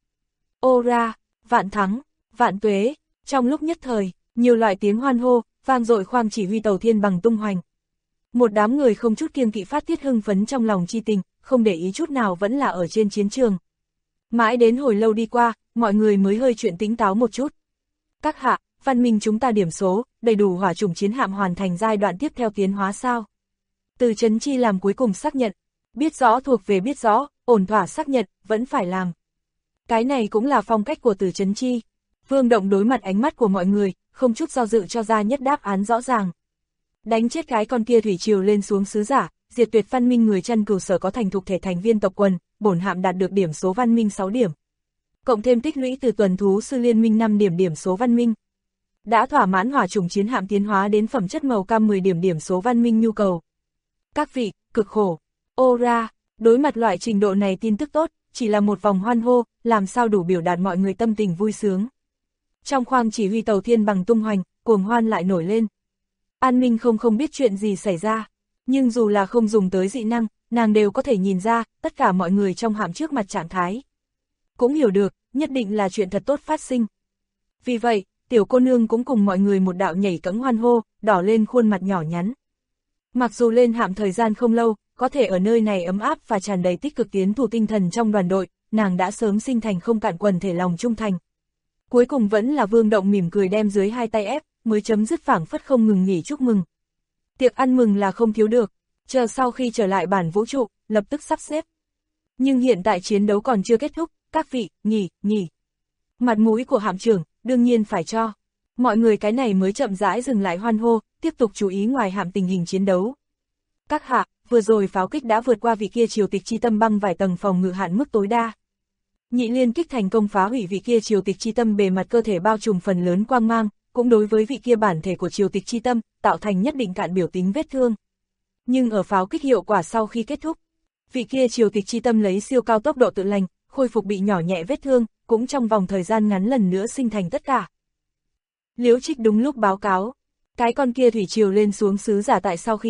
Ô ra, vạn thắng, vạn tuế, trong lúc nhất thời, nhiều loại tiếng hoan hô, vang dội khoang chỉ huy Tàu Thiên Bằng tung hoành. Một đám người không chút kiêng kỵ phát tiết hưng phấn trong lòng chi tình, không để ý chút nào vẫn là ở trên chiến trường. Mãi đến hồi lâu đi qua, mọi người mới hơi chuyện tính táo một chút. Các hạ, văn minh chúng ta điểm số, đầy đủ hỏa chủng chiến hạm hoàn thành giai đoạn tiếp theo tiến hóa sao? Từ Trấn Chi làm cuối cùng xác nhận, biết rõ thuộc về biết rõ, ổn thỏa xác nhận, vẫn phải làm. Cái này cũng là phong cách của Từ Trấn Chi. Vương Động đối mặt ánh mắt của mọi người, không chút do dự cho ra nhất đáp án rõ ràng. Đánh chết cái con kia thủy triều lên xuống sứ giả, diệt tuyệt văn minh người chăn cừu sở có thành thục thể thành viên tộc quần, bổn hạm đạt được điểm số văn minh 6 điểm. Cộng thêm tích lũy từ tuần thú sư liên minh 5 điểm điểm số văn minh. Đã thỏa mãn hỏa chủng chiến hạm tiến hóa đến phẩm chất màu cam 10 điểm điểm số văn minh nhu cầu. Các vị, cực khổ. Ô ra, đối mặt loại trình độ này tin tức tốt, chỉ là một vòng hoan hô, làm sao đủ biểu đạt mọi người tâm tình vui sướng. Trong khoang chỉ huy Tàu Thiên Bằng tung hoành, cuồng hoan lại nổi lên. An Minh không biết chuyện gì xảy ra, nhưng dù là không dùng tới dị năng, nàng đều có thể nhìn ra, tất cả mọi người trong hạm trước mặt trạng thái. Cũng hiểu được, nhất định là chuyện thật tốt phát sinh. Vì vậy, tiểu cô nương cũng cùng mọi người một đạo nhảy cẫng hoan hô, đỏ lên khuôn mặt nhỏ nhắn. Mặc dù lên hạm thời gian không lâu, có thể ở nơi này ấm áp và tràn đầy tích cực tiến thủ tinh thần trong đoàn đội, nàng đã sớm sinh thành không cạn quần thể lòng trung thành. Cuối cùng vẫn là Vương Động mỉm cười đem dưới hai tay ép, mới chấm dứt phảng phất không ngừng nghỉ chúc mừng. Tiệc ăn mừng là không thiếu được, chờ sau khi trở lại bản vũ trụ, lập tức sắp xếp. Nhưng hiện tại chiến đấu còn chưa kết thúc, các vị, nghỉ. Mặt mũi của hạm trưởng, đương nhiên phải cho. Mọi người cái này mới chậm rãi dừng lại hoan hô, tiếp tục chú ý ngoài hạm tình hình chiến đấu. Các hạ, vừa rồi pháo kích đã vượt qua vị kia triều tịch chi tâm băng vài tầng phòng ngự hạn mức tối đa. Nhị liên kích thành công phá hủy vị kia triều tịch chi tâm bề mặt cơ thể bao trùm phần lớn quang mang, cũng đối với vị kia bản thể của triều tịch chi tâm, tạo thành nhất định cạn biểu tính vết thương. Nhưng ở pháo kích hiệu quả sau khi kết thúc, vị kia triều tịch chi tâm lấy siêu cao tốc độ tự lành, khôi phục bị nhỏ nhẹ vết thương, cũng trong vòng thời gian ngắn lần nữa sinh thành tất cả. Liễu Trích đúng lúc báo cáo, cái con kia thủy triều lên xuống sứ giả tại sau khi chết,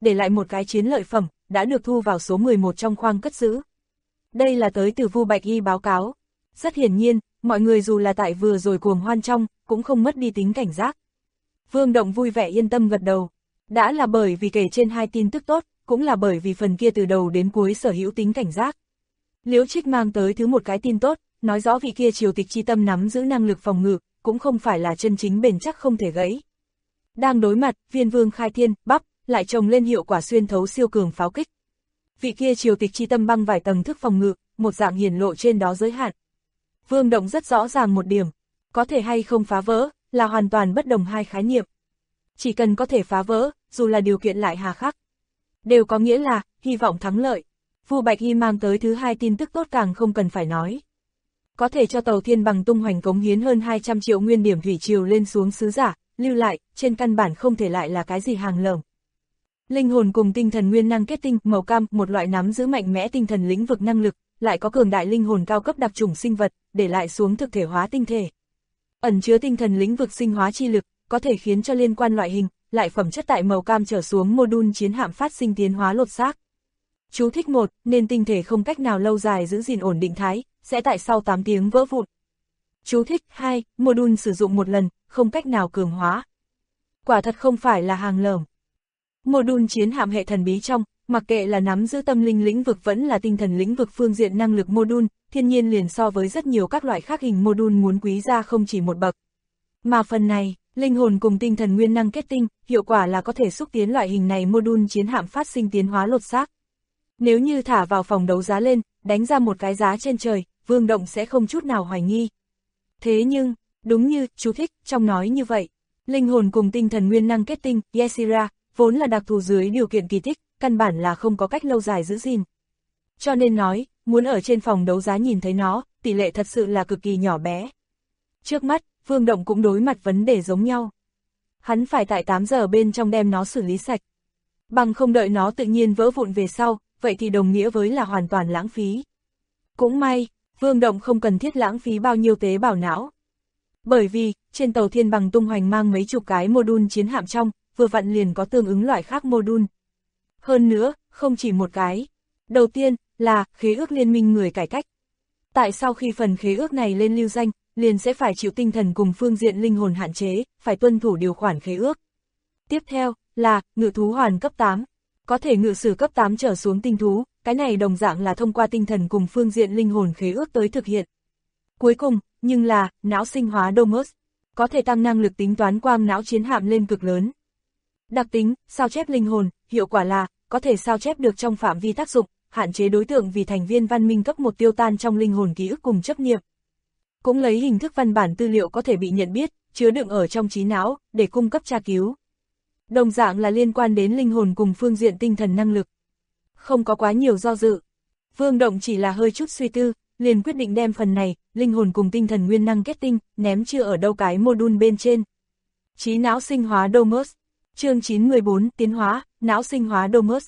để lại một cái chiến lợi phẩm, đã được thu vào số 11 trong khoang cất giữ. Đây là tới từ Vu Bạch Y báo cáo. Rất hiển nhiên, mọi người dù là tại vừa rồi cuồng hoan trong, cũng không mất đi tính cảnh giác. Vương Động vui vẻ yên tâm gật đầu. Đã là bởi vì kể trên hai tin tức tốt, cũng là bởi vì phần kia từ đầu đến cuối sở hữu tính cảnh giác. Liễu Trích mang tới thứ một cái tin tốt, nói rõ vị kia triều tịch chi tâm nắm giữ năng lực phòng ngự, cũng không phải là chân chính bền chắc không thể gãy. Đang đối mặt, Viên Vương khai thiên, bắp, lại trồng lên hiệu quả xuyên thấu siêu cường pháo kích. Vị kia triều tịch chi tâm băng vài tầng thức phòng ngự, một dạng hiển lộ trên đó giới hạn. Vương Động rất rõ ràng một điểm, có thể hay không phá vỡ, là hoàn toàn bất đồng hai khái niệm. Chỉ cần có thể phá vỡ, dù là điều kiện lại hà khắc, đều có nghĩa là, hy vọng thắng lợi. Vu Bạch Y mang tới thứ hai tin tức tốt càng không cần phải nói. Có thể cho tàu Thiên Bằng tung hoành cống hiến hơn 200 triệu nguyên điểm thủy triều lên xuống sứ giả, lưu lại, trên căn bản không thể lại là cái gì hàng lởm. Linh hồn cùng tinh thần nguyên năng kết tinh, màu cam, một loại nắm giữ mạnh mẽ tinh thần lĩnh vực năng lực, lại có cường đại linh hồn cao cấp đặc chủng sinh vật, để lại xuống thực thể hóa tinh thể. Ẩn chứa tinh thần lĩnh vực sinh hóa chi lực, có thể khiến cho liên quan loại hình, lại phẩm chất tại màu cam trở xuống mô-đun chiến hạm phát sinh tiến hóa lột xác. Chú thích 1, nên tinh thể không cách nào lâu dài giữ gìn ổn định thái, sẽ tại sau 8 tiếng vỡ vụn. Chú thích 2, mô-đun sử dụng một lần, không cách nào cường hóa. Quả thật không phải là hàng lởm. Mô-đun chiến hạm hệ thần bí trong, mặc kệ là nắm giữ tâm linh lĩnh vực vẫn là tinh thần lĩnh vực phương diện năng lực mô-đun, thiên nhiên liền so với rất nhiều các loại khác hình mô-đun muốn quý ra không chỉ một bậc. Mà phần này, linh hồn cùng tinh thần nguyên năng kết tinh, hiệu quả là có thể xúc tiến loại hình này mô-đun chiến hạm phát sinh tiến hóa lột xác. Nếu như thả vào phòng đấu giá lên, đánh ra một cái giá trên trời, Vương Động sẽ không chút nào hoài nghi. Thế nhưng, đúng như chú thích trong nói như vậy, linh hồn cùng tinh thần nguyên năng kết tinh, Yesira, vốn là đặc thù dưới điều kiện kỳ tích, căn bản là không có cách lâu dài giữ gìn. Cho nên nói, muốn ở trên phòng đấu giá nhìn thấy nó, tỷ lệ thật sự là cực kỳ nhỏ bé. Trước mắt, Vương Động cũng đối mặt vấn đề giống nhau. Hắn phải tại 8 giờ bên trong đem nó xử lý sạch. Bằng không đợi nó tự nhiên vỡ vụn về sau, vậy thì đồng nghĩa với là hoàn toàn lãng phí. Cũng may, Vương Động không cần thiết lãng phí bao nhiêu tế bào não. Bởi vì, trên tàu Thiên Bằng tung hoành mang mấy chục cái mô-đun chiến hạm trong, vừa vặn liền có tương ứng loại khác mô-đun. Hơn nữa, không chỉ một cái. Đầu tiên, là khế ước liên minh người cải cách. Tại sau khi phần khế ước này lên lưu danh, liền sẽ phải chịu tinh thần cùng phương diện linh hồn hạn chế, phải tuân thủ điều khoản khế ước. Tiếp theo, là ngự thú hoàn cấp 8. Có thể ngự sử cấp 8 trở xuống tinh thú, cái này đồng dạng là thông qua tinh thần cùng phương diện linh hồn khế ước tới thực hiện. Cuối cùng, nhưng là, não sinh hóa Domus, có thể tăng năng lực tính toán quang não chiến hạm lên cực lớn. Đặc tính, sao chép linh hồn, hiệu quả là, có thể sao chép được trong phạm vi tác dụng, hạn chế đối tượng vì thành viên văn minh cấp 1 tiêu tan trong linh hồn ký ức cùng chấp niệm. Cũng lấy hình thức văn bản tư liệu có thể bị nhận biết, chứa đựng ở trong trí não, để cung cấp tra cứu. Đồng dạng là liên quan đến linh hồn cùng phương diện tinh thần năng lực. Không có quá nhiều do dự. Vương Động chỉ là hơi chút suy tư, liền quyết định đem phần này, linh hồn cùng tinh thần nguyên năng kết tinh, ném chưa ở đâu cái mô-đun bên trên. Trí não sinh hóa Domus. Chương 914 tiến hóa, não sinh hóa Domus.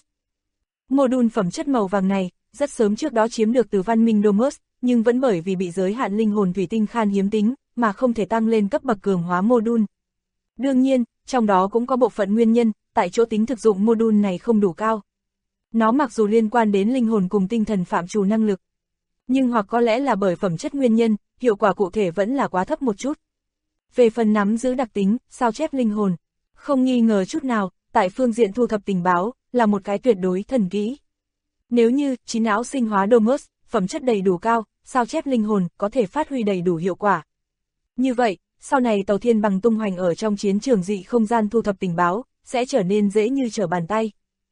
Mô-đun phẩm chất màu vàng này, rất sớm trước đó chiếm được từ văn minh Domus, nhưng vẫn bởi vì bị giới hạn linh hồn thủy tinh khan hiếm tính, mà không thể tăng lên cấp bậc cường hóa mô-đun. Đương nhiên, trong đó cũng có bộ phận nguyên nhân, tại chỗ tính thực dụng mô-đun này không đủ cao. Nó mặc dù liên quan đến linh hồn cùng tinh thần phạm trù năng lực, nhưng hoặc có lẽ là bởi phẩm chất nguyên nhân, hiệu quả cụ thể vẫn là quá thấp một chút. Về phần nắm giữ đặc tính, sao chép linh hồn, không nghi ngờ chút nào, tại phương diện thu thập tình báo, là một cái tuyệt đối thần kỹ. Nếu như trí não sinh hóa Domus, phẩm chất đầy đủ cao, sao chép linh hồn có thể phát huy đầy đủ hiệu quả. Như vậy, sau này tàu Thiên Bằng tung hoành ở trong chiến trường dị không gian thu thập tình báo, sẽ trở nên dễ như trở bàn tay.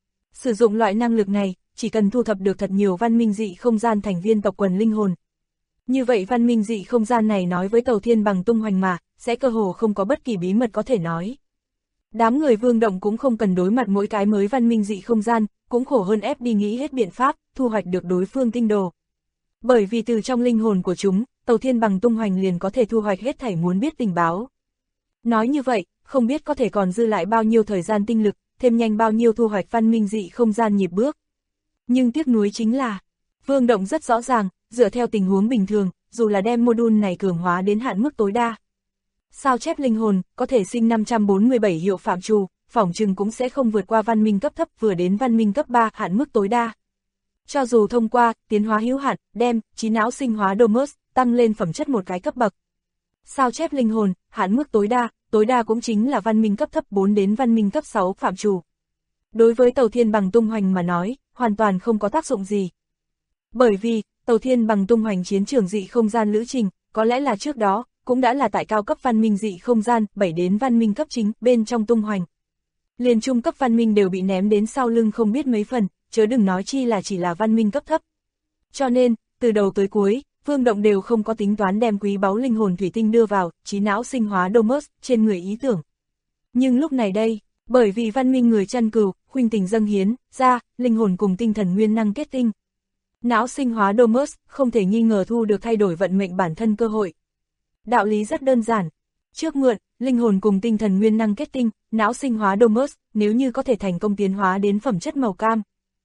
Sử dụng loại năng lực này, chỉ cần thu thập được thật nhiều văn minh dị không gian thành viên tộc quần linh hồn. Như vậy văn minh dị không gian này nói với tàu Thiên Bằng tung hoành mà, sẽ cơ hồ không có bất kỳ bí mật có thể nói. Đám người Vương Động cũng không cần đối mặt mỗi cái mới văn minh dị không gian, cũng khổ hơn ép đi nghĩ hết biện pháp, thu hoạch được đối phương tinh đồ. Bởi vì từ trong linh hồn của chúng, tàu Thiên Bằng tung hoành liền có thể thu hoạch hết thảy muốn biết tình báo. Nói như vậy, không biết có thể còn dư lại bao nhiêu thời gian tinh lực, thêm nhanh bao nhiêu thu hoạch văn minh dị không gian nhịp bước. Nhưng tiếc nuối chính là, Vương Động rất rõ ràng, dựa theo tình huống bình thường, dù là đem mô-đun này cường hóa đến hạn mức tối đa. Sao chép linh hồn, có thể sinh 547 hiệu phạm trù, phỏng chừng cũng sẽ không vượt qua văn minh cấp thấp vừa đến văn minh cấp 3 hạn mức tối đa. Cho dù thông qua tiến hóa hữu hạn, đem trí não sinh hóa Domus tăng lên phẩm chất một cái cấp bậc. Sao chép linh hồn, hạn mức tối đa cũng chính là văn minh cấp thấp 4 đến văn minh cấp 6 phạm trù. Đối với tàu thiên bằng tung hoành mà nói, hoàn toàn không có tác dụng gì. Bởi vì, tàu thiên bằng tung hoành chiến trường dị không gian lữ trình, có lẽ là trước đó, cũng đã là tại cao cấp văn minh dị không gian, 7 đến văn minh cấp chính, bên trong tung hoành. Liền trung cấp văn minh đều bị ném đến sau lưng không biết mấy phần, chớ đừng nói chi là chỉ là văn minh cấp thấp. Cho nên, từ đầu tới cuối, Vương Động đều không có tính toán đem quý báu linh hồn thủy tinh đưa vào, trí não sinh hóa Domus, trên người ý tưởng. Nhưng lúc này đây, bởi vì văn minh người chăn cừu, khuynh tình dâng hiến, ra, linh hồn cùng tinh thần nguyên năng kết tinh. Não sinh hóa Domus, không thể nghi ngờ thu được thay đổi vận mệnh bản thân cơ hội. Đạo lý rất đơn giản. Trước mượn, linh hồn cùng tinh thần nguyên năng kết tinh, não sinh hóa Domus, nếu như có thể thành công tiến hóa đến phẩm chất màu cam.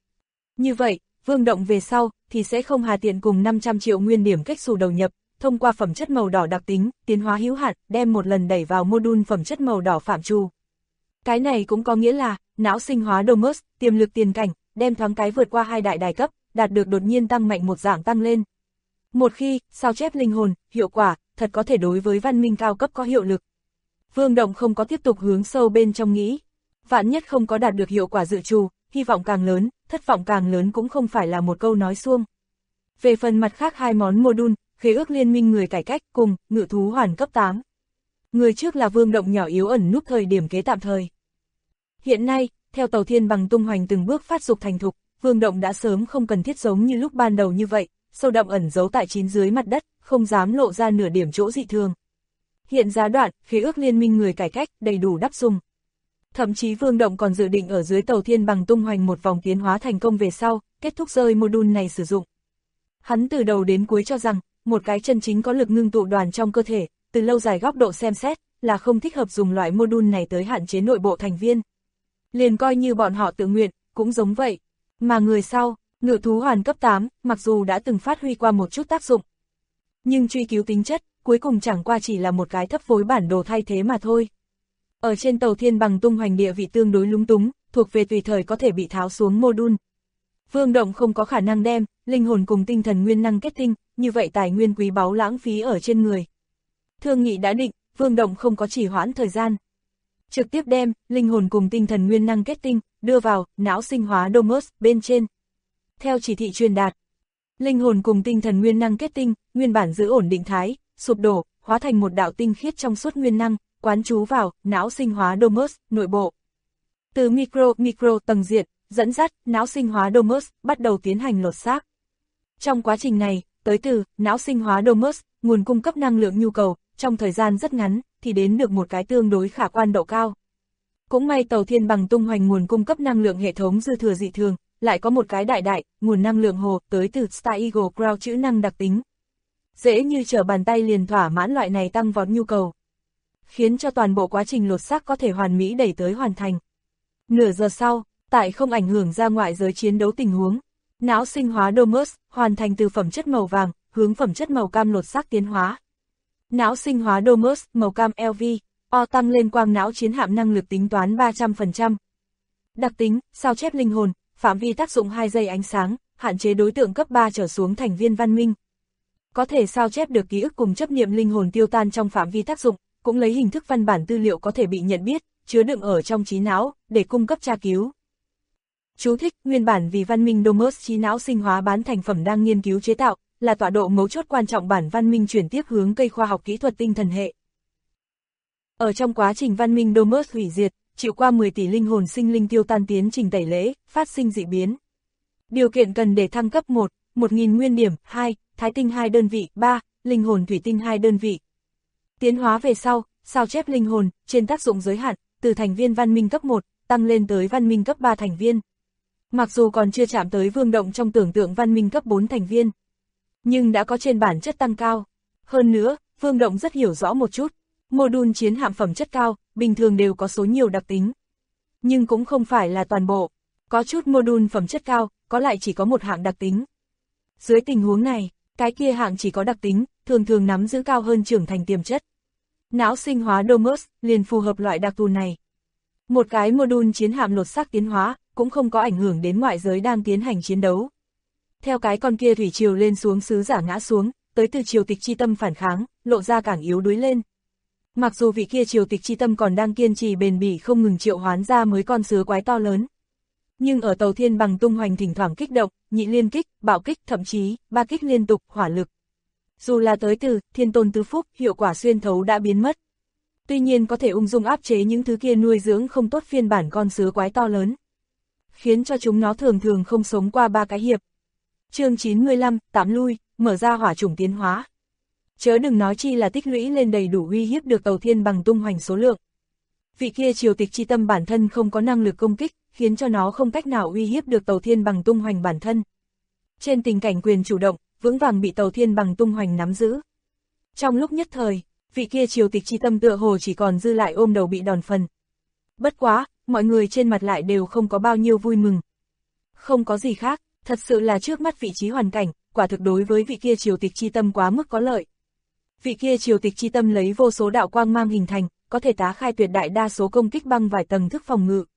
Như vậy, Vương Động về sau, thì sẽ không hà tiện cùng 500 triệu nguyên điểm cách xù đầu nhập, thông qua phẩm chất màu đỏ đặc tính, tiến hóa hữu hạn, đem một lần đẩy vào module phẩm chất màu đỏ phạm trù. Cái này cũng có nghĩa là, não sinh hóa Domus, tiềm lực tiền cảnh, đem thoáng cái vượt qua 2 đại đài cấp, đạt được đột nhiên tăng mạnh một dạng tăng lên. Một khi, sao chép linh hồn, hiệu quả, thật có thể đối với văn minh cao cấp có hiệu lực. Vương Động không có tiếp tục hướng sâu bên trong nghĩ. Vạn nhất không có đạt được hiệu quả dự trù, hy vọng càng lớn, thất vọng càng lớn cũng không phải là một câu nói suông. Về phần mặt khác 2 món module, khế ước liên minh người cải cách cùng ngự thú hoàn cấp 8. Người trước là Vương Động nhỏ yếu ẩn núp thời điểm kế tạm thời. Hiện nay, theo tàu thiên bằng tung hoành từng bước phát dục thành thục, Vương Động đã sớm không cần thiết giống như lúc ban đầu như vậy, sâu đậm ẩn giấu tại chín dưới mặt đất, không dám lộ ra nửa điểm chỗ dị thường. Hiện giai đoạn, khế ước liên minh người cải cách đầy đủ đắp dùng. Thậm chí Vương Động còn dự định ở dưới tàu thiên bằng tung hoành một vòng tiến hóa thành công về sau, kết thúc rơi module này sử dụng. Hắn từ đầu đến cuối cho rằng, một cái chân chính có lực ngưng tụ đoàn trong cơ thể, từ lâu dài góc độ xem xét, là không thích hợp dùng loại module này tới hạn chế nội bộ thành viên. Liền coi như bọn họ tự nguyện, cũng giống vậy. Mà người sau, ngự thú hoàn cấp 8, mặc dù đã từng phát huy qua một chút tác dụng. Nhưng truy cứu tính chất, cuối cùng chẳng qua chỉ là một cái thấp phối bản đồ thay thế mà thôi. Ở trên tàu thiên bằng tung hoành địa vị tương đối lúng túng, thuộc về tùy thời có thể bị tháo xuống module. Vương Động không có khả năng đem, linh hồn cùng tinh thần nguyên năng kết tinh, như vậy tài nguyên quý báu lãng phí ở trên người. Thương nghị đã định, Vương Động không có trì hoãn thời gian. Trực tiếp đem, linh hồn cùng tinh thần nguyên năng kết tinh, đưa vào, não sinh hóa Domus, bên trên. Theo chỉ thị truyền đạt, linh hồn cùng tinh thần nguyên năng kết tinh, nguyên bản giữ ổn định thái, sụp đổ, hóa thành một đạo tinh khiết trong suốt nguyên năng, quán trú vào, não sinh hóa Domus, nội bộ. Từ micro tầng diện, dẫn dắt, não sinh hóa Domus, bắt đầu tiến hành lột xác. Trong quá trình này, tới từ, não sinh hóa Domus, nguồn cung cấp năng lượng nhu cầu, trong thời gian rất ngắn, thì đến được một cái tương đối khả quan độ cao. Cũng may tàu thiên bằng tung hoành nguồn cung cấp năng lượng hệ thống dư thừa dị thường, lại có một cái đại, nguồn năng lượng hồ, tới từ Star Eagle Crown chữ năng đặc tính. Dễ như trở bàn tay liền thỏa mãn loại này tăng vọt nhu cầu. Khiến cho toàn bộ quá trình lột xác có thể hoàn mỹ đẩy tới hoàn thành. Nửa giờ sau, tại không ảnh hưởng ra ngoại giới chiến đấu tình huống, não sinh hóa Domus, hoàn thành từ phẩm chất màu vàng, hướng phẩm chất màu cam lột xác tiến hóa. Não sinh hóa Domus, màu cam LV, O tăng lên quang não chiến hạm năng lực tính toán 300%. Đặc tính, sao chép linh hồn, phạm vi tác dụng 2 giây ánh sáng, hạn chế đối tượng cấp 3 trở xuống thành viên văn minh. Có thể sao chép được ký ức cùng chấp niệm linh hồn tiêu tan trong phạm vi tác dụng, cũng lấy hình thức văn bản tư liệu có thể bị nhận biết, chứa đựng ở trong trí não, để cung cấp tra cứu. Chú thích, nguyên bản vì văn minh Domus trí não sinh hóa bán thành phẩm đang nghiên cứu chế tạo, là tọa độ mấu chốt quan trọng bản văn minh chuyển tiếp hướng cây khoa học kỹ thuật tinh thần hệ. Ở trong quá trình văn minh Domus hủy diệt, chịu qua 10 tỷ linh hồn sinh linh tiêu tan tiến trình tẩy lễ, phát sinh dị biến. Điều kiện cần để thăng cấp 1, 1000 nguyên điểm, 2, thái tinh 2 đơn vị, 3, linh hồn thủy tinh 2 đơn vị. Tiến hóa về sau, sao chép linh hồn, trên tác dụng giới hạn, từ thành viên văn minh cấp 1, tăng lên tới văn minh cấp 3 thành viên. Mặc dù còn chưa chạm tới Vương Động trong tưởng tượng văn minh cấp 4 thành viên, nhưng đã có trên bản chất tăng cao. Hơn nữa, Vương Động rất hiểu rõ một chút, module chiến hạm phẩm chất cao, bình thường đều có số nhiều đặc tính. Nhưng cũng không phải là toàn bộ, có chút module phẩm chất cao, có lại chỉ có một hạng đặc tính. Dưới tình huống này, cái kia hạng chỉ có đặc tính, thường nắm giữ cao hơn trưởng thành tiềm chất. Não sinh hóa Domus liền phù hợp loại đặc thù này. Một cái module chiến hạm lột xác tiến hóa, cũng không có ảnh hưởng đến ngoại giới đang tiến hành chiến đấu. Theo cái con kia thủy triều lên xuống sứ giả ngã xuống, tới từ triều tịch chi tâm phản kháng, lộ ra càng yếu đuối lên. Mặc dù vị kia triều tịch chi tâm còn đang kiên trì bền bỉ không ngừng triệu hoán ra mới con sứa quái to lớn. Nhưng ở tàu thiên bằng tung hoành thỉnh thoảng kích động, nhị liên kích, bạo kích, thậm chí, ba kích liên tục, hỏa lực. Dù là tới từ thiên tôn tứ phúc, hiệu quả xuyên thấu đã biến mất. Tuy nhiên có thể ung dung áp chế những thứ kia nuôi dưỡng không tốt phiên bản con sứa quái to lớn. Khiến cho chúng nó thường thường không sống qua 3 cái hiệp. Chương 95, tạm lui, mở ra hỏa chủng tiến hóa. Chớ đừng nói chi là tích lũy lên đầy đủ uy hiếp được tàu thiên bằng tung hoành số lượng. Vị kia triều tịch chi tâm bản thân không có năng lực công kích, khiến cho nó không cách nào uy hiếp được tàu thiên bằng tung hoành bản thân. Trên tình cảnh quyền chủ động, vững vàng bị tàu thiên bằng tung hoành nắm giữ. Trong lúc nhất thời, vị kia triều tịch chi tâm tựa hồ chỉ còn dư lại ôm đầu bị đòn phần. Bất quá, mọi người trên mặt lại đều không có bao nhiêu vui mừng. Không có gì khác, thật sự là trước mắt vị trí hoàn cảnh, quả thực đối với vị kia triều tịch chi tâm quá mức có lợi. Vị kia triều tịch chi tâm lấy vô số đạo quang mang hình thành, có thể tá khai tuyệt đại đa số công kích băng vài tầng thức phòng ngự.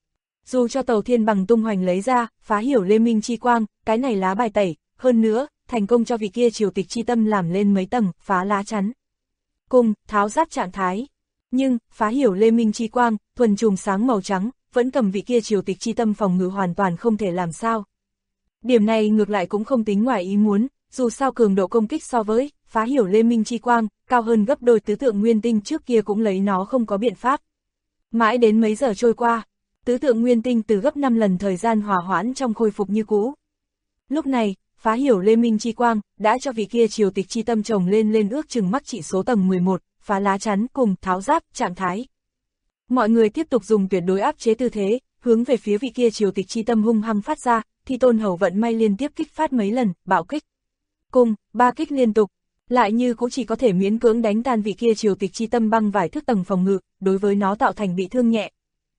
Dù cho tàu thiên bằng tung hoành lấy ra, phá hiểu lê minh chi quang, cái này lá bài tẩy, hơn nữa, thành công cho vị kia triều tịch chi tâm làm lên mấy tầng, phá lá chắn. Cùng, tháo giáp trạng thái. Nhưng, phá hiểu lê minh chi quang, thuần chùm sáng màu trắng, vẫn cầm vị kia triều tịch chi tâm phòng ngự hoàn toàn không thể làm sao. Điểm này ngược lại cũng không tính ngoài ý muốn, dù sao cường độ công kích so với phá hiểu lê minh chi quang, cao hơn gấp đôi tứ tượng nguyên tinh trước kia cũng lấy nó không có biện pháp. Mãi đến mấy giờ trôi qua, tứ tượng nguyên tinh từ gấp 5 lần thời gian hòa hoãn trong khôi phục như cũ. Lúc này, phá hiểu lê minh chi quang, đã cho vị kia triều tịch chi tâm trồng lên ước chừng mắc trị số tầng 11, phá lá chắn cùng tháo giáp, trạng thái. Mọi người tiếp tục dùng tuyệt đối áp chế tư thế, hướng về phía vị kia triều tịch chi tâm hung hăng phát ra, thì tôn hầu vận may liên tiếp kích phát mấy lần, bạo kích. Cùng, 3 kích liên tục, lại như cũng chỉ có thể miễn cưỡng đánh tan vị kia triều tịch chi tâm băng vài thước tầng phòng ngự, đối với nó tạo thành bị thương nhẹ.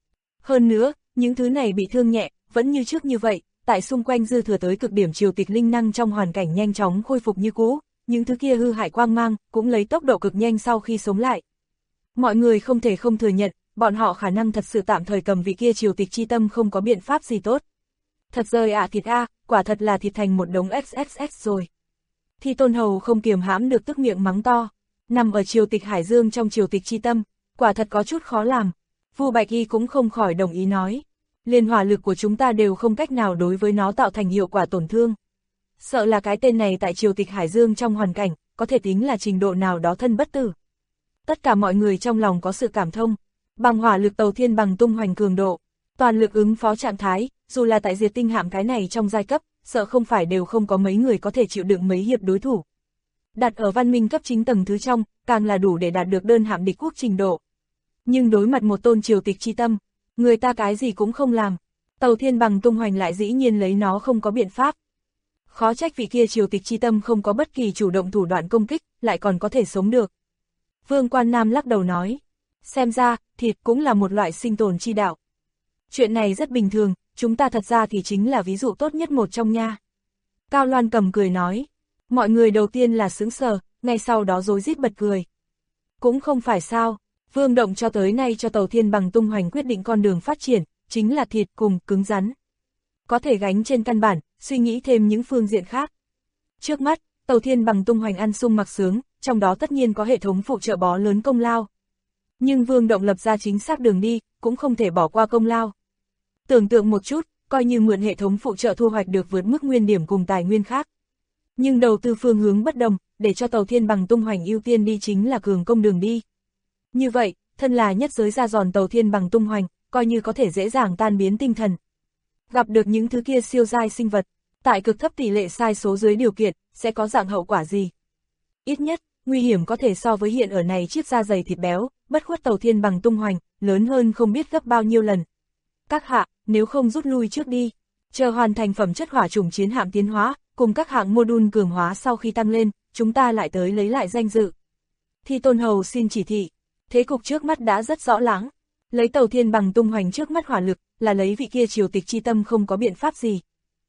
Hơn nữa, những thứ này bị thương nhẹ, vẫn như trước như vậy, tại xung quanh dư thừa tới cực điểm triều tịch linh năng trong hoàn cảnh nhanh chóng khôi phục như cũ, những thứ kia hư hại quang mang, cũng lấy tốc độ cực nhanh sau khi sống lại. Mọi người không thể không thừa nhận, bọn họ khả năng thật sự tạm thời cầm vị kia triều tịch chi tâm không có biện pháp gì tốt. Thật rời thịt quả thật là thịt thành một đống XXX rồi. Thì tôn hầu không kiềm hãm được tức miệng mắng to, nằm ở triều tịch Hải Dương trong triều tịch chi tâm, quả thật có chút khó làm. Vu Bạch Y cũng không khỏi đồng ý nói, liên hỏa lực của chúng ta đều không cách nào đối với nó tạo thành hiệu quả tổn thương. Sợ là cái tên này tại triều tịch Hải Dương trong hoàn cảnh, có thể tính là trình độ nào đó thân bất tử. Tất cả mọi người trong lòng có sự cảm thông, bằng hỏa lực tàu thiên bằng tung hoành cường độ, toàn lực ứng phó trạng thái, dù là tại diệt tinh hạm cái này trong giai cấp, sợ không phải đều không có mấy người có thể chịu đựng mấy hiệp đối thủ. Đặt ở văn minh cấp chính tầng thứ trong, càng là đủ để đạt được đơn hạm địch quốc trình độ. Nhưng đối mặt một tôn triều tịch chi tâm, người ta cái gì cũng không làm, tàu thiên bằng tung hoành lại dĩ nhiên lấy nó không có biện pháp. Khó trách vị kia triều tịch chi tâm không có bất kỳ chủ động thủ đoạn công kích, lại còn có thể sống được. Vương Quan Nam lắc đầu nói, xem ra, thịt cũng là một loại sinh tồn chi đạo. Chuyện này rất bình thường, chúng ta thật ra thì chính là ví dụ tốt nhất một trong nha. Cao Loan Cầm cười nói, mọi người đầu tiên là sững sờ, ngay sau đó rối rít bật cười. Cũng không phải sao, Vương Động cho tới nay cho tàu thiên bằng tung hoành quyết định con đường phát triển, chính là thịt cùng cứng rắn. Có thể gánh trên căn bản, suy nghĩ thêm những phương diện khác. Trước mắt, tàu thiên bằng tung hoành ăn sung mặc sướng, trong đó tất nhiên có hệ thống phụ trợ bó lớn công lao. Nhưng Vương Động lập ra chính xác đường đi, cũng không thể bỏ qua công lao. Tưởng tượng một chút, coi như mượn hệ thống phụ trợ thu hoạch được vượt mức nguyên điểm cùng tài nguyên khác. Nhưng đầu tư phương hướng bất đồng, để cho tàu thiên bằng tung hoành ưu tiên đi chính là cường công đường đi. Như vậy, thân là nhất giới ra giòn tàu thiên bằng tung hoành, coi như có thể dễ dàng tan biến tinh thần. Gặp được những thứ kia siêu giai sinh vật, tại cực thấp tỷ lệ sai số dưới điều kiện, sẽ có dạng hậu quả gì? Ít nhất, nguy hiểm có thể so với hiện ở này chiếc da dày thịt béo, bất khuất tàu thiên bằng tung hoành, lớn hơn không biết gấp bao nhiêu lần. Các hạ, nếu không rút lui trước đi, chờ hoàn thành phẩm chất hỏa chủng chiến hạm tiến hóa, cùng các hạng module cường hóa sau khi tăng lên, chúng ta lại tới lấy lại danh dự. Thì tôn hầu xin chỉ thị, thế cục trước mắt đã rất rõ láng. Lấy tàu thiên bằng tung hoành trước mắt hỏa lực, là lấy vị kia triều tịch chi tâm không có biện pháp gì.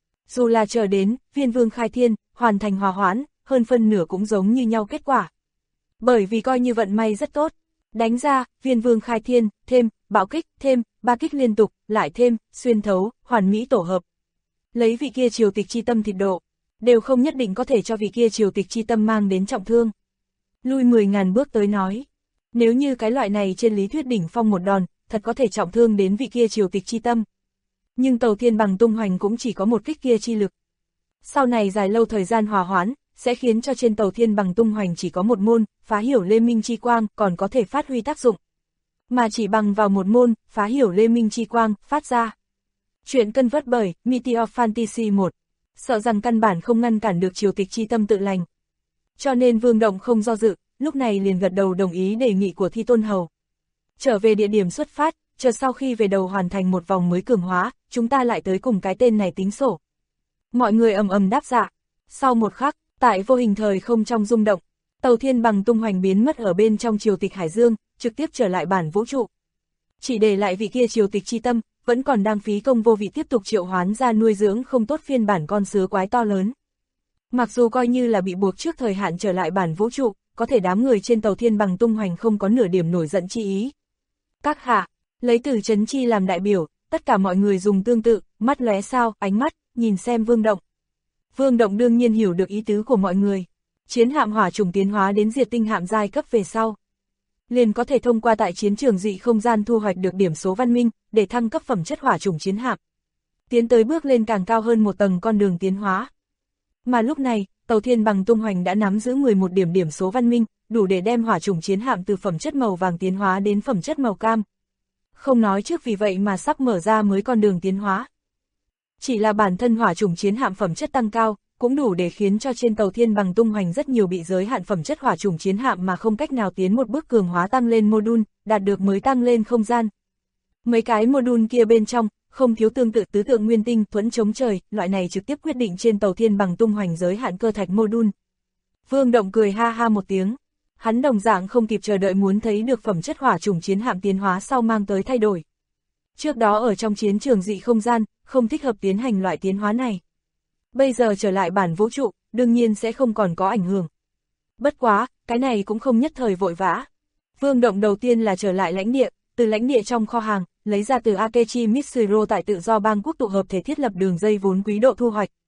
Dù là chờ đến, viên vương khai thiên, hoàn thành hòa hoãn, hơn phân nửa cũng giống như nhau kết quả. Bởi vì coi như vận may rất tốt, Đánh ra, Viên Vương khai thiên, thêm, bạo kích, thêm, 3 kích liên tục, lại thêm, xuyên thấu, hoàn mỹ tổ hợp. Lấy vị kia triều tịch chi tâm thịt độ, đều không nhất định có thể cho vị kia triều tịch chi tâm mang đến trọng thương. Lui 10.000 bước tới nói, nếu như cái loại này trên lý thuyết đỉnh phong một đòn, thật có thể trọng thương đến vị kia triều tịch chi tâm. Nhưng Tàu Thiên Bằng tung hoành cũng chỉ có một kích kia chi lực. Sau này dài lâu thời gian hòa hoãn, sẽ khiến cho trên Tàu Thiên Bằng tung hoành chỉ có một môn, phá hiểu Lê Minh chi quang còn có thể phát huy tác dụng. Mà chỉ bằng vào một môn, phá hiểu Lê Minh chi quang, phát ra. Chuyện cân vất bởi, Meteor Fantasy 1. Sợ rằng căn bản không ngăn cản được triều tịch chi tâm tự lành. Cho nên Vương Động không do dự, lúc này liền gật đầu đồng ý đề nghị của Thi Tôn Hầu. Trở về địa điểm xuất phát, chờ sau khi về đầu hoàn thành một vòng mới cường hóa, chúng ta lại tới cùng cái tên này tính sổ. Mọi người ầm ầm đáp dạ. Sau một khắc, tại vô hình thời không trong rung động, Tàu Thiên Bằng tung hoành biến mất ở bên trong triều tịch Hải Dương, trực tiếp trở lại bản vũ trụ. Chỉ để lại vị kia triều tịch chi tâm, vẫn còn đang phí công vô vị tiếp tục triệu hoán ra nuôi dưỡng không tốt phiên bản con sứa quái to lớn. Mặc dù coi như là bị buộc trước thời hạn trở lại bản vũ trụ, có thể đám người trên Tàu Thiên Bằng tung hoành không có nửa điểm nổi giận chi ý. Các hạ, lấy từ Trấn Chi làm đại biểu, tất cả mọi người dùng tương tự, mắt lóe sao, ánh mắt, nhìn xem Vương Động. Vương Động đương nhiên hiểu được ý tứ của mọi người. Chiến hạm hỏa chủng tiến hóa đến diệt tinh hạm giai cấp về sau, liền có thể thông qua tại chiến trường dị không gian thu hoạch được điểm số văn minh, để thăng cấp phẩm chất hỏa chủng chiến hạm. Tiến tới bước lên càng cao hơn một tầng con đường tiến hóa. Mà lúc này, Tàu Thiên Bằng tung hoành đã nắm giữ 11 điểm số văn minh, đủ để đem hỏa chủng chiến hạm từ phẩm chất màu vàng tiến hóa đến phẩm chất màu cam. Không nói trước vì vậy mà sắp mở ra mới con đường tiến hóa. Chỉ là bản thân hỏa chủng chiến hạm phẩm chất tăng cao, cũng đủ để khiến cho trên Tàu Thiên Bằng tung hoành rất nhiều bị giới hạn phẩm chất hỏa chủng chiến hạm mà không cách nào tiến một bước cường hóa tăng lên module, đạt được mới tăng lên không gian. Mấy cái module kia bên trong, không thiếu tương tự tứ tượng nguyên tinh, thuẫn chống trời, loại này trực tiếp quyết định trên Tàu Thiên Bằng tung hoành giới hạn cơ thạch module. Vương Động cười ha ha một tiếng, hắn đồng dạng không kịp chờ đợi muốn thấy được phẩm chất hỏa chủng chiến hạm tiến hóa sau mang tới thay đổi. Trước đó ở trong chiến trường dị không gian, không thích hợp tiến hành loại tiến hóa này. Bây giờ trở lại bản vũ trụ, đương nhiên sẽ không còn có ảnh hưởng. Bất quá, cái này cũng không nhất thời vội vã. Vương Động đầu tiên là trở lại lãnh địa, từ lãnh địa trong kho hàng, lấy ra từ Akechi Mitsuro tại tự do bang quốc tụ hợp thể thiết lập đường dây vốn quý độ thu hoạch.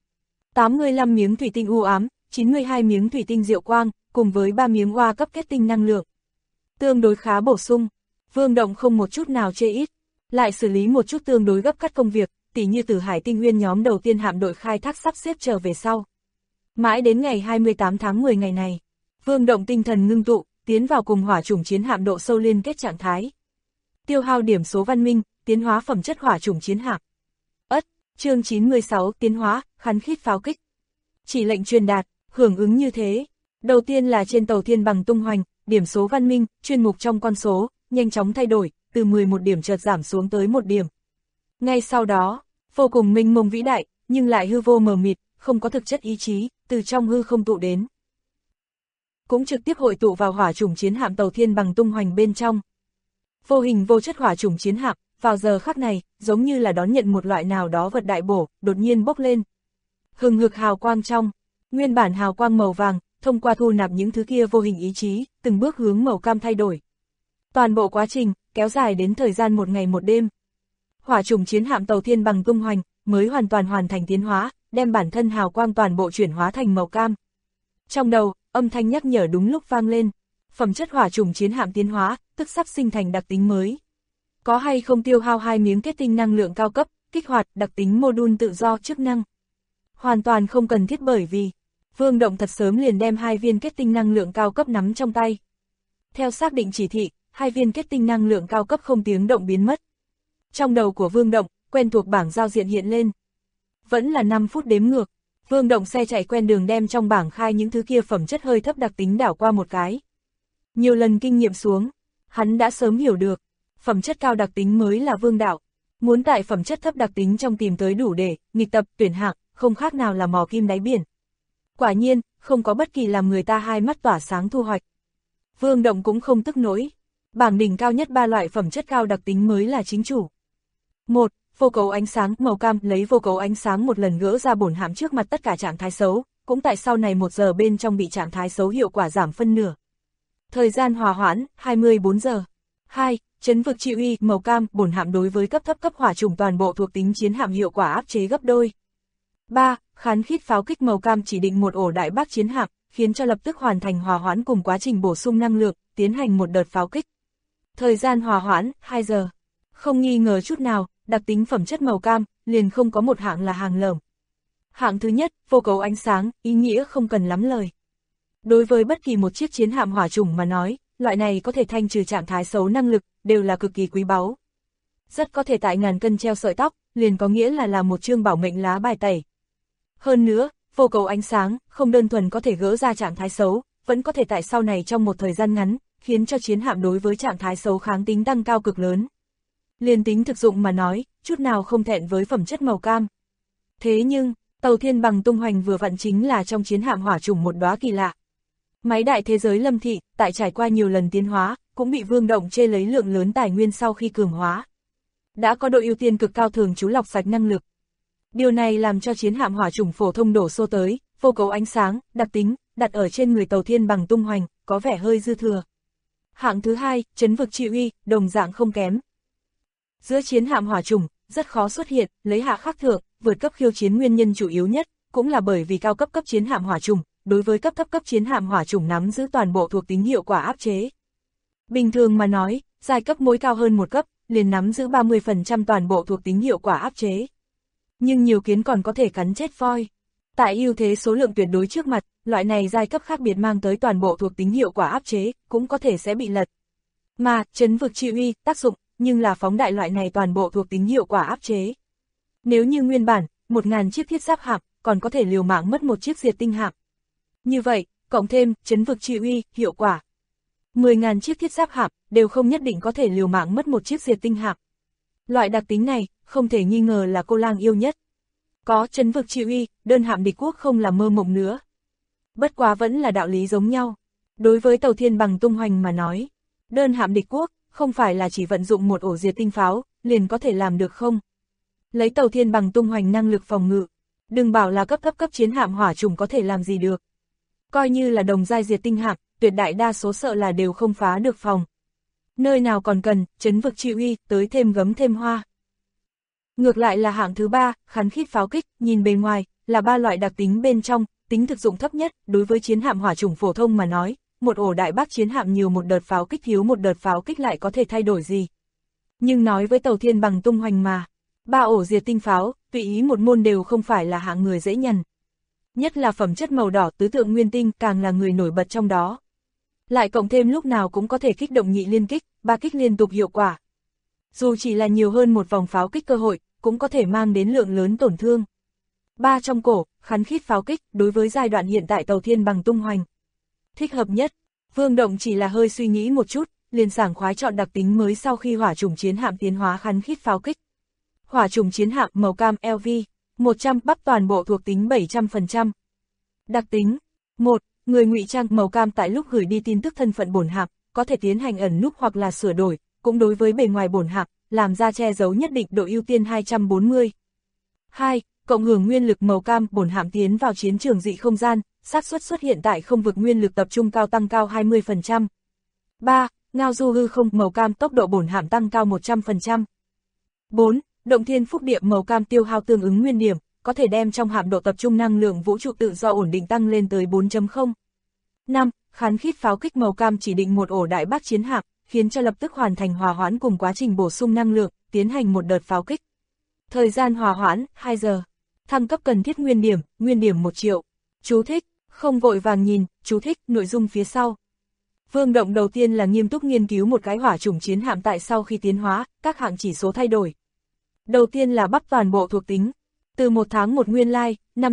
85 miếng thủy tinh u ám, 92 miếng thủy tinh diệu quang, cùng với 3 miếng oa cấp kết tinh năng lượng. Tương đối khá bổ sung, Vương Động không một chút nào chê ít, lại xử lý một chút tương đối gấp cắt công việc, tỉ như Tử Hải Tinh Nguyên nhóm đầu tiên hạm đội khai thác sắp xếp trở về sau. Mãi đến ngày 28 tháng 10 ngày này, Vương Động tinh thần ngưng tụ, tiến vào cùng hỏa chủng chiến hạm độ sâu liên kết trạng thái. Tiêu hao điểm số văn minh, tiến hóa phẩm chất hỏa chủng chiến hạm. Chương 96 tiến hóa, khắn khít pháo kích. Chỉ lệnh truyền đạt, hưởng ứng như thế. Đầu tiên là trên Tàu Thiên Bằng tung hoành, điểm số văn minh, chuyên mục trong con số, nhanh chóng thay đổi, từ 11 điểm chợt giảm xuống tới 1 điểm. Ngay sau đó, vô cùng mênh mông vĩ đại, nhưng lại hư vô mờ mịt, không có thực chất ý chí, từ trong hư không tụ đến. Cũng trực tiếp hội tụ vào hỏa chủng chiến hạm Tàu Thiên Bằng tung hoành bên trong. Vô hình vô chất hỏa chủng chiến hạm, vào giờ khắc này, giống như là đón nhận một loại nào đó vật đại bổ, đột nhiên bốc lên. Hừng hực hào quang trong, nguyên bản hào quang màu vàng, thông qua thu nạp những thứ kia vô hình ý chí, từng bước hướng màu cam thay đổi. Toàn bộ quá trình, kéo dài đến thời gian một ngày một đêm. Hỏa chủng chiến hạm Tàu Thiên Bằng tung hoành, mới hoàn toàn hoàn thành tiến hóa, đem bản thân hào quang toàn bộ chuyển hóa thành màu cam. Trong đầu, âm thanh nhắc nhở đúng lúc vang lên. Phẩm chất hỏa chủng chiến hạm tiến hóa, tức sắp sinh thành đặc tính mới. Có hay không tiêu hao 2 miếng kết tinh năng lượng cao cấp, kích hoạt đặc tính module tự do chức năng. Hoàn toàn không cần thiết bởi vì, Vương Động thật sớm liền đem 2 viên kết tinh năng lượng cao cấp nắm trong tay. Theo xác định chỉ thị, 2 viên kết tinh năng lượng cao cấp không tiếng động biến mất. Trong đầu của Vương Động, quen thuộc bảng giao diện hiện lên. Vẫn là 5 phút đếm ngược, Vương Động xe chạy quen đường đem trong bảng khai những thứ kia phẩm chất hơi thấp đặc tính đảo qua một cái. Nhiều lần kinh nghiệm xuống, hắn đã sớm hiểu được, phẩm chất cao đặc tính mới là vương đạo. Muốn tại phẩm chất thấp đặc tính trong tìm tới đủ để nghịch tập tuyển hạng, không khác nào là mò kim đáy biển. Quả nhiên, không có bất kỳ làm người ta hai mắt tỏa sáng thu hoạch. Vương Động cũng không tức nổi. Bảng đỉnh cao nhất 3 loại phẩm chất cao đặc tính mới là chính chủ. 1. Vô cấu ánh sáng màu cam, lấy vô cấu ánh sáng một lần gỡ ra bổn hạm trước mặt tất cả trạng thái xấu, cũng tại sau này 1 giờ bên trong bị trạng thái xấu hiệu quả giảm phân nửa. Thời gian hòa hoãn, 24 giờ. 2. Chấn vực trị uy, màu cam, bổn hạm đối với cấp thấp cấp hỏa chủng toàn bộ thuộc tính chiến hạm hiệu quả áp chế gấp đôi. 3. Khán khít pháo kích màu cam chỉ định một ổ đại bác chiến hạm, khiến cho lập tức hoàn thành hòa hoãn cùng quá trình bổ sung năng lượng, tiến hành một đợt pháo kích. Thời gian hòa hoãn, 2 giờ. Không nghi ngờ chút nào, đặc tính phẩm chất màu cam, liền không có một hạng là hàng lởm. Hạng thứ nhất, vô cấu ánh sáng, ý nghĩa không cần lắm lời. Đối với bất kỳ một chiếc chiến hạm hỏa chủng mà nói, loại này có thể thanh trừ trạng thái xấu năng lực, đều là cực kỳ quý báu. Rất có thể tại ngàn cân treo sợi tóc, liền có nghĩa là một chương bảo mệnh lá bài tẩy. Hơn nữa, vô cấu ánh sáng, không đơn thuần có thể gỡ ra trạng thái xấu, vẫn có thể tại sau này trong một thời gian ngắn, khiến cho chiến hạm đối với trạng thái xấu kháng tính tăng cao cực lớn. Liên tính thực dụng mà nói, chút nào không thẹn với phẩm chất màu cam. Thế nhưng, tàu thiên bằng tung hoành vừa vặn chính là trong chiến hạm hỏa chủng một đóa kỳ lạ. Máy đại thế giới Lâm Thị, tại trải qua nhiều lần tiến hóa, cũng bị Vương Động chê lấy lượng lớn tài nguyên sau khi cường hóa. Đã có độ ưu tiên cực cao thường trú lọc sạch năng lực. Điều này làm cho chiến hạm hỏa chủng phổ thông đổ xô tới, vô cấu ánh sáng, đặc tính, đặt ở trên người tàu thiên bằng tung hoành, có vẻ hơi dư thừa. Hạng thứ hai, chấn vực trị uy, đồng dạng không kém. Giữa chiến hạm hỏa chủng, rất khó xuất hiện, lấy hạ khắc thượng, vượt cấp khiêu chiến nguyên nhân chủ yếu nhất, cũng là bởi vì cao cấp cấp chiến hạm hỏa chủng, đối với cấp thấp cấp chiến hạm hỏa chủng nắm giữ toàn bộ thuộc tính hiệu quả áp chế. Bình thường mà nói, giai cấp mỗi cao hơn một cấp, liền nắm giữ 30% toàn bộ thuộc tính hiệu quả áp chế. Nhưng nhiều kiến còn có thể cắn chết voi. Tại ưu thế số lượng tuyệt đối trước mặt, loại này giai cấp khác biệt mang tới toàn bộ thuộc tính hiệu quả áp chế, cũng có thể sẽ bị lật. Mà, chấn vực trị uy, tác dụng, nhưng là phóng đại loại này toàn bộ thuộc tính hiệu quả áp chế. Nếu như nguyên bản, 1000 chiếc thiết giáp hạm, còn có thể liều mạng mất một chiếc diệt tinh hạm. Như vậy, cộng thêm, chấn vực trị uy, hiệu quả. 10.000 chiếc thiết giáp hạm, đều không nhất định có thể liều mạng mất một chiếc diệt tinh hạm. Loại đặc tính này, không thể nghi ngờ là cô lang yêu nhất. Có chấn vực trị uy, đơn hạm địch quốc không là mơ mộng nữa. Bất quá vẫn là đạo lý giống nhau. Đối với tàu thiên bằng tung hoành mà nói, đơn hạm địch quốc, không phải là chỉ vận dụng một ổ diệt tinh pháo, liền có thể làm được không? Lấy tàu thiên bằng tung hoành năng lực phòng ngự, đừng bảo là cấp thấp cấp chiến hạm hỏa chủng có thể làm gì được. Coi như là đồng giai diệt tinh hạm, tuyệt đại đa số sợ là đều không phá được phòng. Nơi nào còn cần, chấn vực trị uy, tới thêm gấm thêm hoa. Ngược lại là hạng thứ ba, khán khít pháo kích, nhìn bề ngoài, là ba loại đặc tính bên trong, tính thực dụng thấp nhất, đối với chiến hạm hỏa chủng phổ thông mà nói, một ổ đại bác chiến hạm nhiều một đợt pháo kích thiếu một đợt pháo kích lại có thể thay đổi gì. Nhưng nói với tàu thiên bằng tung hoành mà, ba ổ diệt tinh pháo, tùy ý một môn đều không phải là hạng người dễ nhằn. Nhất là phẩm chất màu đỏ tứ tượng nguyên tinh càng là người nổi bật trong đó. Lại cộng thêm lúc nào cũng có thể kích động nhị liên kích, ba kích liên tục hiệu quả. Dù chỉ là nhiều hơn một vòng pháo kích cơ hội, cũng có thể mang đến lượng lớn tổn thương. Ba trong cổ, khán khít pháo kích, đối với giai đoạn hiện tại tàu thiên bằng tung hoành. Thích hợp nhất, Vương Động chỉ là hơi suy nghĩ một chút, liền sảng khoái chọn đặc tính mới sau khi hỏa chủng chiến hạm tiến hóa khán khít pháo kích. Hỏa chủng chiến hạm màu cam LV, 100 bắp toàn bộ thuộc tính 700%. Đặc tính 1. Người ngụy trang màu cam tại lúc gửi đi tin tức thân phận bổn hạm, có thể tiến hành ẩn núp hoặc là sửa đổi, cũng đối với bề ngoài bổn hạm, làm ra che giấu nhất định độ ưu tiên 240. 2. Cộng hưởng nguyên lực màu cam bổn hạm tiến vào chiến trường dị không gian, xác suất xuất hiện tại không vực nguyên lực tập trung cao tăng cao 20%. 3. Ngao du hư không màu cam tốc độ bổn hạm tăng cao 100%. 4. Động thiên phúc địa màu cam tiêu hao tương ứng nguyên điểm, có thể đem trong hạm độ tập trung năng lượng vũ trụ tự do ổn định tăng lên tới 4.0. 5. Khán khít pháo kích màu cam chỉ định một ổ đại bác chiến hạm, khiến cho lập tức hoàn thành hòa hoãn cùng quá trình bổ sung năng lượng, tiến hành một đợt pháo kích. Thời gian hòa hoãn, 2 giờ. Thăng cấp cần thiết nguyên điểm 1 triệu. Chú thích, không vội vàng nhìn, chú thích, nội dung phía sau. Vương Động đầu tiên là nghiêm túc nghiên cứu một cái hỏa chủng chiến hạm tại sau khi tiến hóa, các hạng chỉ số thay đổi. Đầu tiên là bắp toàn bộ thuộc tính. Từ 1 tháng một nguyên lai,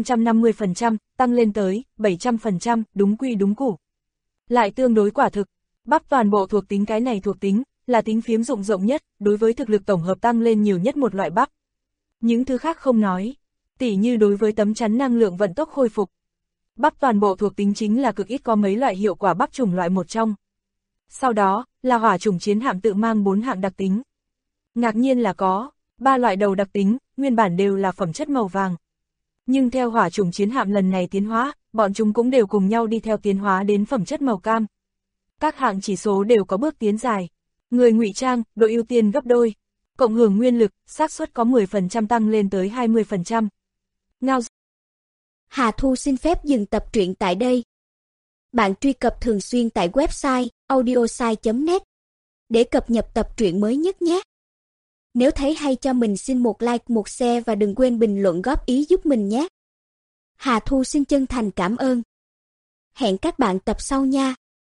550%, tăng lên tới 700%, đúng quy đúng củ. Lại tương đối quả thực, bắp toàn bộ thuộc tính cái này thuộc tính, là tính phiếm dụng rộng nhất, đối với thực lực tổng hợp tăng lên nhiều nhất một loại bắp. Những thứ khác không nói, tỉ như đối với tấm chắn năng lượng vận tốc khôi phục. Bắp toàn bộ thuộc tính chính là cực ít có mấy loại hiệu quả bắp chủng loại một trong. Sau đó, là hỏa chủng chiến hạm tự mang 4 hạng đặc tính. Ngạc nhiên là có 3 loại đầu đặc tính, nguyên bản đều là phẩm chất màu vàng. Nhưng theo hỏa chủng chiến hạm lần này tiến hóa, bọn chúng cũng đều cùng nhau đi theo tiến hóa đến phẩm chất màu cam. Các hạng chỉ số đều có bước tiến dài. Người ngụy trang, độ ưu tiên gấp đôi. Cộng hưởng nguyên lực, xác suất có 10% tăng lên tới 20%. Ngao. Hà Thu xin phép dừng tập truyện tại đây. Bạn truy cập thường xuyên tại website audiosai.net để cập nhật tập truyện mới nhất nhé. Nếu thấy hay cho mình xin một like, một share và đừng quên bình luận góp ý giúp mình nhé. Hà Thu xin chân thành cảm ơn. Hẹn các bạn tập sau nha.